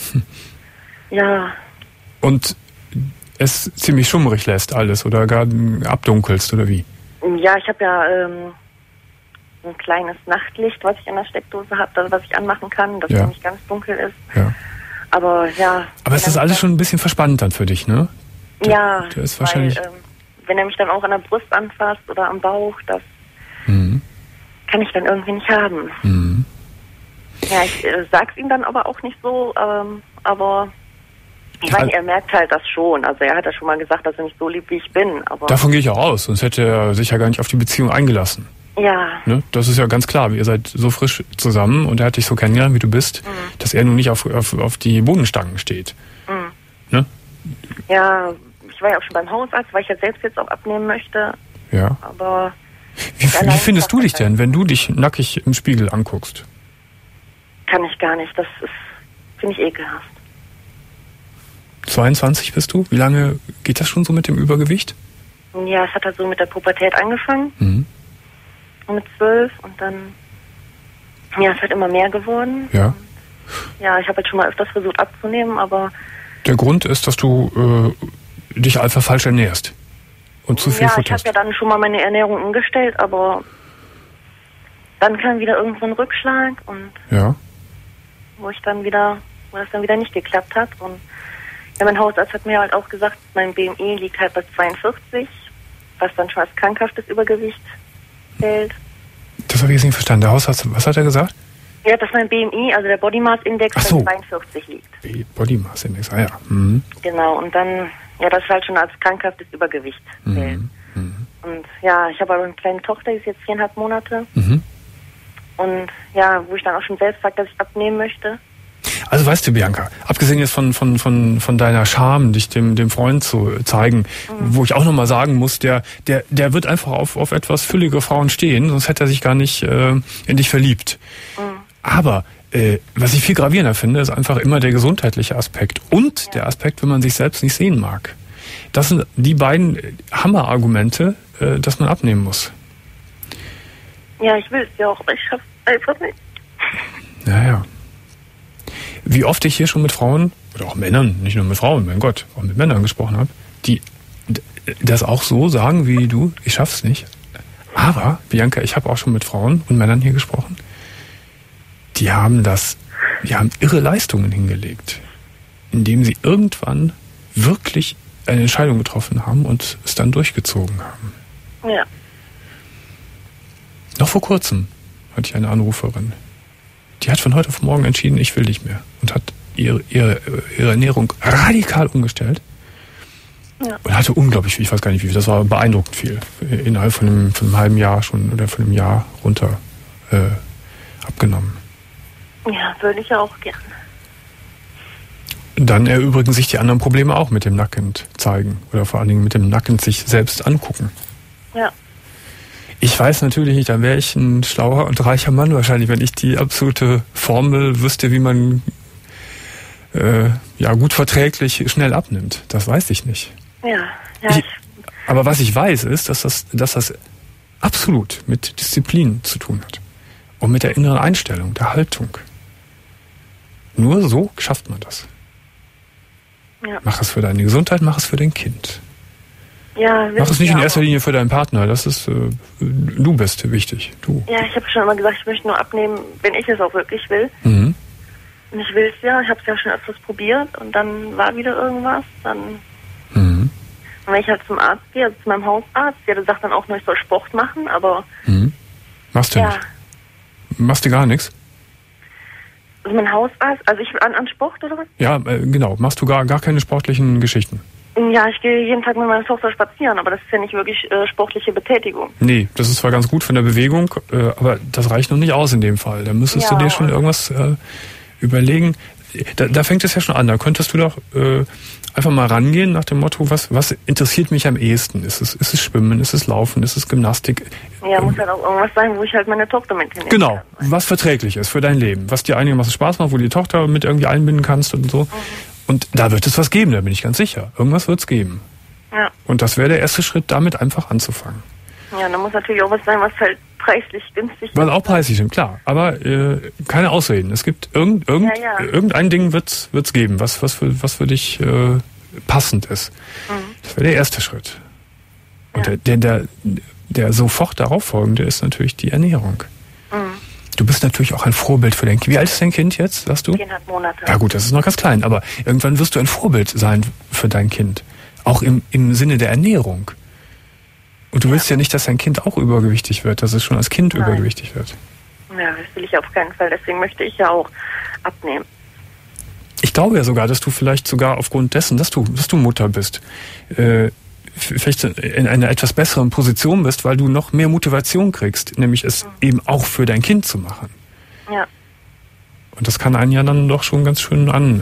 S6: Ja,
S2: Und es ziemlich schummrig lässt alles oder gar abdunkelst oder wie?
S6: ja, ich habe ja ähm, ein kleines Nachtlicht, was ich in der Steckdose habe, das was ich anmachen kann, das
S2: Ja.
S6: nicht ganz dunkel ist.
S2: Ja.
S6: Aber ja.
S2: Aber es
S6: wenn
S2: ist
S6: er
S2: alles
S6: mich
S2: schon ein bisschen verspannt dann für dich, ne?
S6: dann, ja,
S2: der ist wahrscheinlich-
S6: weil, ähm, wenn er mich dann auch an der Brust anfasst oder am Bauch, das
S2: Mhm.
S6: kann ich dann irgendwie nicht haben.
S2: Mhm.
S6: Ja, ich äh, sag's ihm dann aber auch nicht so, ähm, aber ich
S2: Ja.
S6: meine, er merkt halt das schon. Also er hat ja schon mal gesagt, dass er mich so liebt, wie ich bin. Aber
S2: Davon gehe ich auch aus, sonst hätte er sich ja gar nicht auf die Beziehung eingelassen.
S6: ja,
S2: Ne? Das ist ja ganz klar. Ihr seid so frisch zusammen und er hat dich so kennengelernt, wie du bist,
S6: Mhm.
S2: dass er nun nicht auf, auf, auf die Bodenstangen steht.
S6: Mhm.
S2: Ne?
S6: ja, ich war ja auch schon beim Hausarzt, weil ich ja selbst jetzt auch abnehmen möchte.
S2: Ja.
S6: Aber
S2: Wie, wie
S6: allein
S2: findest du dich
S6: Sache.
S2: denn, wenn du dich nackig im Spiegel anguckst?
S6: kann ich gar nicht. Das ist, finde ich ekelhaft.
S2: zweiundzwanzig bist du? Wie lange geht das schon so mit dem Übergewicht?
S6: Ja, es hat halt so mit der Pubertät angefangen,
S2: Mhm.
S6: mit zwölf und dann, ja, es hat immer mehr geworden.
S2: Ja.
S6: Ja, ich habe jetzt schon mal öfters versucht abzunehmen, aber
S2: Der Grund ist, dass du äh, dich einfach falsch ernährst und zu viel
S6: ja, ich habe
S2: futterst.
S6: ja dann schon mal meine Ernährung umgestellt, aber dann kam wieder irgend so ein Rückschlag und
S2: Ja.
S6: wo ich dann wieder, wo das dann wieder nicht geklappt hat. Und ja, mein Hausarzt hat mir halt auch gesagt, mein B M I liegt halt bei zweiundvierzig, was dann schon als krankhaftes Übergewicht zählt.
S2: Das habe ich jetzt nicht verstanden. Der Hausarzt, was hat er gesagt?
S6: Ja, dass mein B M I, also der Body Mass Index,
S2: Ach so.
S6: bei zweiundvierzig liegt.
S2: Wie Body Mass Index. Ah ja. Mhm.
S6: Genau, und dann, ja, das halt schon als krankhaftes Übergewicht zählt.
S2: Mhm. Mhm.
S6: Und ja, ich habe aber eine kleine Tochter, die ist jetzt viereinhalb Monate.
S2: Mhm.
S6: Und ja, wo ich dann auch schon selbst sage, dass ich abnehmen möchte.
S2: Also weißt du, Bianca, abgesehen jetzt von, von, von, von deiner Scham, dich dem, dem Freund zu zeigen,
S6: Mhm.
S2: wo ich auch nochmal sagen muss, der, der, der wird einfach auf, auf etwas füllige Frauen stehen, sonst hätte er sich gar nicht äh, in dich verliebt.
S6: Mhm.
S2: Aber äh, was ich viel gravierender finde, ist einfach immer der gesundheitliche Aspekt und ja. der Aspekt, wenn man sich selbst nicht sehen mag. Das sind die beiden Hammerargumente, äh, dass man abnehmen muss.
S6: Ja, ich will es ja auch, aber ich schaff's einfach nicht.
S2: Ja, ja. Wie oft ich hier schon mit Frauen, oder auch Männern, nicht nur mit Frauen, mein Gott, auch mit Männern gesprochen habe, die d- das auch so sagen wie du, ich schaff's nicht. Aber, Bianca, ich habe auch schon mit Frauen und Männern hier gesprochen, die haben das, die haben irre Leistungen hingelegt, indem sie irgendwann wirklich eine Entscheidung getroffen haben und es dann durchgezogen haben.
S6: Ja.
S2: Noch vor kurzem hatte ich eine Anruferin, die hat von heute auf morgen entschieden, ich will nicht mehr. Und hat ihre, ihre, ihre Ernährung radikal umgestellt.
S6: Ja.
S2: Und hatte unglaublich viel, ich weiß gar nicht wie viel, das war beeindruckend viel. Innerhalb von einem, von einem halben Jahr schon oder von einem Jahr runter äh, abgenommen.
S6: Ja, würde ich ja auch gerne.
S2: Dann erübrigen sich die anderen Probleme auch mit dem Nackend zeigen. Oder vor allen Dingen mit dem Nackend sich selbst angucken.
S6: Ja.
S2: Ich weiß natürlich nicht, da wäre ich ein schlauer und reicher Mann wahrscheinlich, wenn ich die absolute Formel wüsste, wie man äh, ja gut verträglich schnell abnimmt. Das weiß ich nicht.
S6: Ja, ja.
S2: Ich,
S6: Ich,
S2: aber was ich weiß, ist, dass das, dass das absolut mit Disziplin zu tun hat. Und mit der inneren Einstellung, der Haltung. Nur so schafft man das.
S6: ja.
S2: Mach es für deine Gesundheit, mach es für dein Kind.
S6: Ja, will
S2: Mach es
S6: ich
S2: nicht
S6: ja
S2: in erster
S6: auch.
S2: Linie für deinen Partner. Das ist, äh, du bist wichtig. Du.
S6: Ja, ich habe schon immer gesagt, ich möchte nur abnehmen, wenn ich es auch wirklich will.
S2: Mhm.
S6: Ich will es ja, ich habe es ja schon öfters probiert und dann war wieder irgendwas. Dann,
S2: Mhm.
S6: und wenn ich halt zum Arzt gehe, also zu meinem Hausarzt, der sagt dann auch nur, ich soll Sport machen, aber
S2: Mhm. Machst du
S6: ja,
S2: nicht? Machst du gar nichts?
S6: also mein Hausarzt, also ich an, an Sport oder was?
S2: Ja, äh, genau. Machst du gar, gar keine sportlichen Geschichten?
S6: Ja, ich gehe jeden Tag mit meiner Tochter spazieren, aber das ist ja nicht wirklich äh, sportliche Betätigung.
S2: Nee, das ist zwar ganz gut von der Bewegung, äh, aber das reicht noch nicht aus in dem Fall. Da müsstest
S6: Ja,
S2: du dir schon
S6: und-
S2: irgendwas äh, überlegen. Da, da fängt es ja schon an. Da könntest du doch äh, einfach mal rangehen nach dem Motto, was, was interessiert mich am ehesten? Ist es, ist es Schwimmen, ist es Laufen, ist es Gymnastik?
S6: Ja,
S2: Ähm,
S6: muss halt auch irgendwas sein, wo ich halt meine Tochter mitnehmen
S2: Genau,
S6: kann.
S2: was verträglich ist für dein Leben, was dir einigermaßen Spaß macht, wo du die Tochter mit irgendwie einbinden kannst und so.
S6: Mhm.
S2: Und da wird es was geben, da bin ich ganz sicher. Irgendwas wird es geben.
S6: Ja.
S2: Und das wäre der erste Schritt, damit einfach anzufangen.
S6: Ja, da muss natürlich auch was sein, was halt preislich günstig
S2: Weil
S6: ist.
S2: auch preislich sind, klar. Aber äh, keine Ausreden. Es gibt irgend, irgend,
S6: Ja, ja.
S2: irgendein Ding wird's wird's geben, was, was, für, was für dich äh, passend ist.
S6: Mhm.
S2: Das wäre der erste Schritt. Und
S6: Ja.
S2: der, der, der, der sofort darauf folgende ist natürlich die Ernährung.
S6: Mhm.
S2: Du bist natürlich auch ein Vorbild für dein Kind. Wie alt ist dein Kind jetzt, sagst du?
S6: Viereinhalb Monate.
S2: Ja gut, das ist noch ganz klein, aber irgendwann wirst du ein Vorbild sein für dein Kind. Auch im, im Sinne der Ernährung. Und du willst ja nicht, dass dein Kind auch übergewichtig wird, dass es schon als Kind
S6: Nein.
S2: übergewichtig wird.
S6: Ja, das will ich auf keinen Fall. Deswegen möchte ich ja auch abnehmen.
S2: Ich glaube ja sogar, dass du vielleicht sogar aufgrund dessen, dass du, dass du Mutter bist, äh, vielleicht in einer etwas besseren Position bist, weil du noch mehr Motivation kriegst, nämlich es mhm. eben auch für dein Kind zu machen.
S6: Ja.
S2: Und das kann einen ja dann doch schon ganz schön an,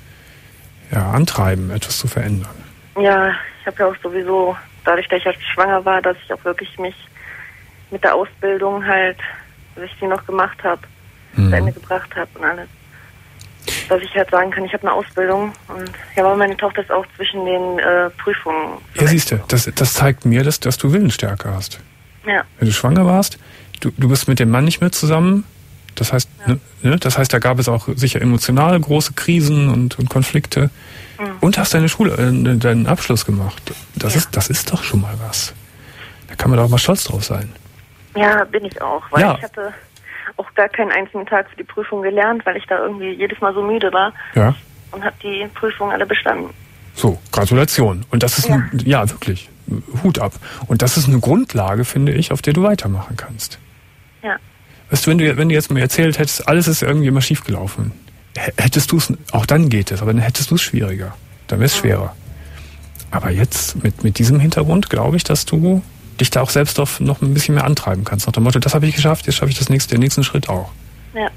S2: ja, antreiben, etwas zu verändern.
S6: Ja, ich habe ja auch sowieso, dadurch, dass ich halt schwanger war, dass ich auch wirklich mich mit der Ausbildung halt, dass ich die noch gemacht habe,
S2: Mhm.
S6: zu Ende gebracht habe und alles. Dass ich halt sagen kann, ich habe eine Ausbildung und ja, aber meine Tochter ist auch zwischen den äh, Prüfungen.
S2: Ja, siehst du, das, das zeigt mir, dass, dass du Willensstärke hast.
S6: Ja.
S2: Wenn du schwanger warst, du, du bist mit dem Mann nicht mehr zusammen, das heißt,
S6: Ja.
S2: ne, ne, das heißt, da gab es auch sicher emotional große Krisen und, und Konflikte.
S6: Mhm.
S2: Und hast deine Schule, äh, deinen Abschluss gemacht. Das
S6: Ja.
S2: ist, das ist doch schon mal was. Da kann man doch mal stolz drauf sein.
S6: Ja, bin ich auch, weil
S2: Ja.
S6: ich hatte auch gar keinen einzigen Tag für die Prüfung gelernt, weil ich da irgendwie jedes Mal so müde war
S2: Ja.
S6: und habe die Prüfung alle bestanden.
S2: So, Gratulation. Und das ist,
S6: Ja.
S2: Ein, ja, wirklich, Hut ab. Und das ist eine Grundlage, finde ich, auf der du weitermachen kannst.
S6: Ja.
S2: Weißt du, wenn du, wenn du jetzt mir erzählt hättest, alles ist irgendwie immer schief gelaufen, h- hättest du es, auch dann geht es, aber dann hättest du es schwieriger. Dann wäre es schwerer. Aber jetzt, mit, mit diesem Hintergrund, glaube ich, dass du dich da auch selbst auf noch ein bisschen mehr antreiben kannst. Nach dem Motto, das habe ich geschafft, jetzt schaffe ich das nächste, den nächsten Schritt auch.
S6: Ja.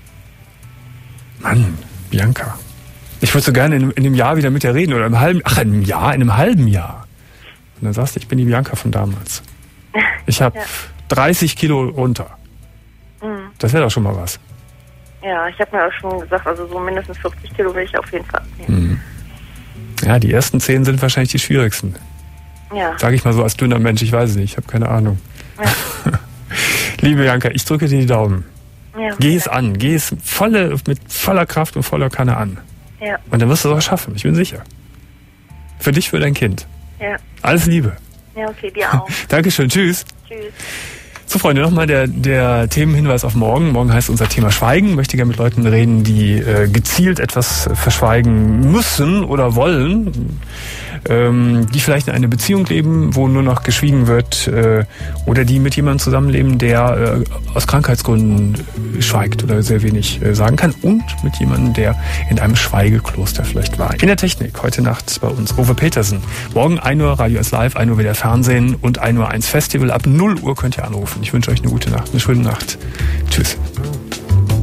S2: Mann, Bianca. Ich würde so gerne in, in einem Jahr wieder mit dir reden oder im halben, ach, in einem Jahr, in einem halben Jahr. Und dann sagst du, ich bin die Bianca von damals. Ich habe
S6: Ja.
S2: dreißig Kilo runter.
S6: Mhm.
S2: Das wäre doch schon mal was.
S6: Ja, ich habe mir auch schon gesagt, also so mindestens vierzig Kilo will ich auf jeden Fall abnehmen.
S2: Mhm. Ja, die ersten zehn sind wahrscheinlich die schwierigsten.
S6: Ja.
S2: Sage ich mal so als dünner Mensch, ich weiß es nicht, ich habe keine Ahnung.
S6: Ja.
S2: Liebe Bianca, ich drücke dir die Daumen.
S6: Ja.
S2: Geh es an, geh es volle, mit voller Kraft und voller Kanne an.
S6: Ja.
S2: Und dann wirst du es auch schaffen, ich bin sicher. Für dich, für dein Kind.
S6: Ja.
S2: Alles Liebe.
S6: Ja, okay, dir auch.
S2: Dankeschön, tschüss.
S6: Tschüss.
S2: So, Freunde, nochmal der, der Themenhinweis auf morgen. Morgen heißt unser Thema Schweigen. Ich möchte gerne mit Leuten reden, die äh, gezielt etwas verschweigen müssen oder wollen. Ähm, die vielleicht in einer Beziehung leben, wo nur noch geschwiegen wird. Äh, oder die mit jemandem zusammenleben, der äh, aus Krankheitsgründen äh, schweigt oder sehr wenig äh, sagen kann. Und mit jemandem, der in einem Schweigekloster vielleicht war. In der Technik heute Nacht bei uns Ove Petersen. Morgen ein Uhr Radio eins Live, ein Uhr wieder Fernsehen und ein Uhr eins Festival. Ab null Uhr könnt ihr anrufen. Ich wünsche euch eine gute Nacht, eine schöne Nacht. Tschüss.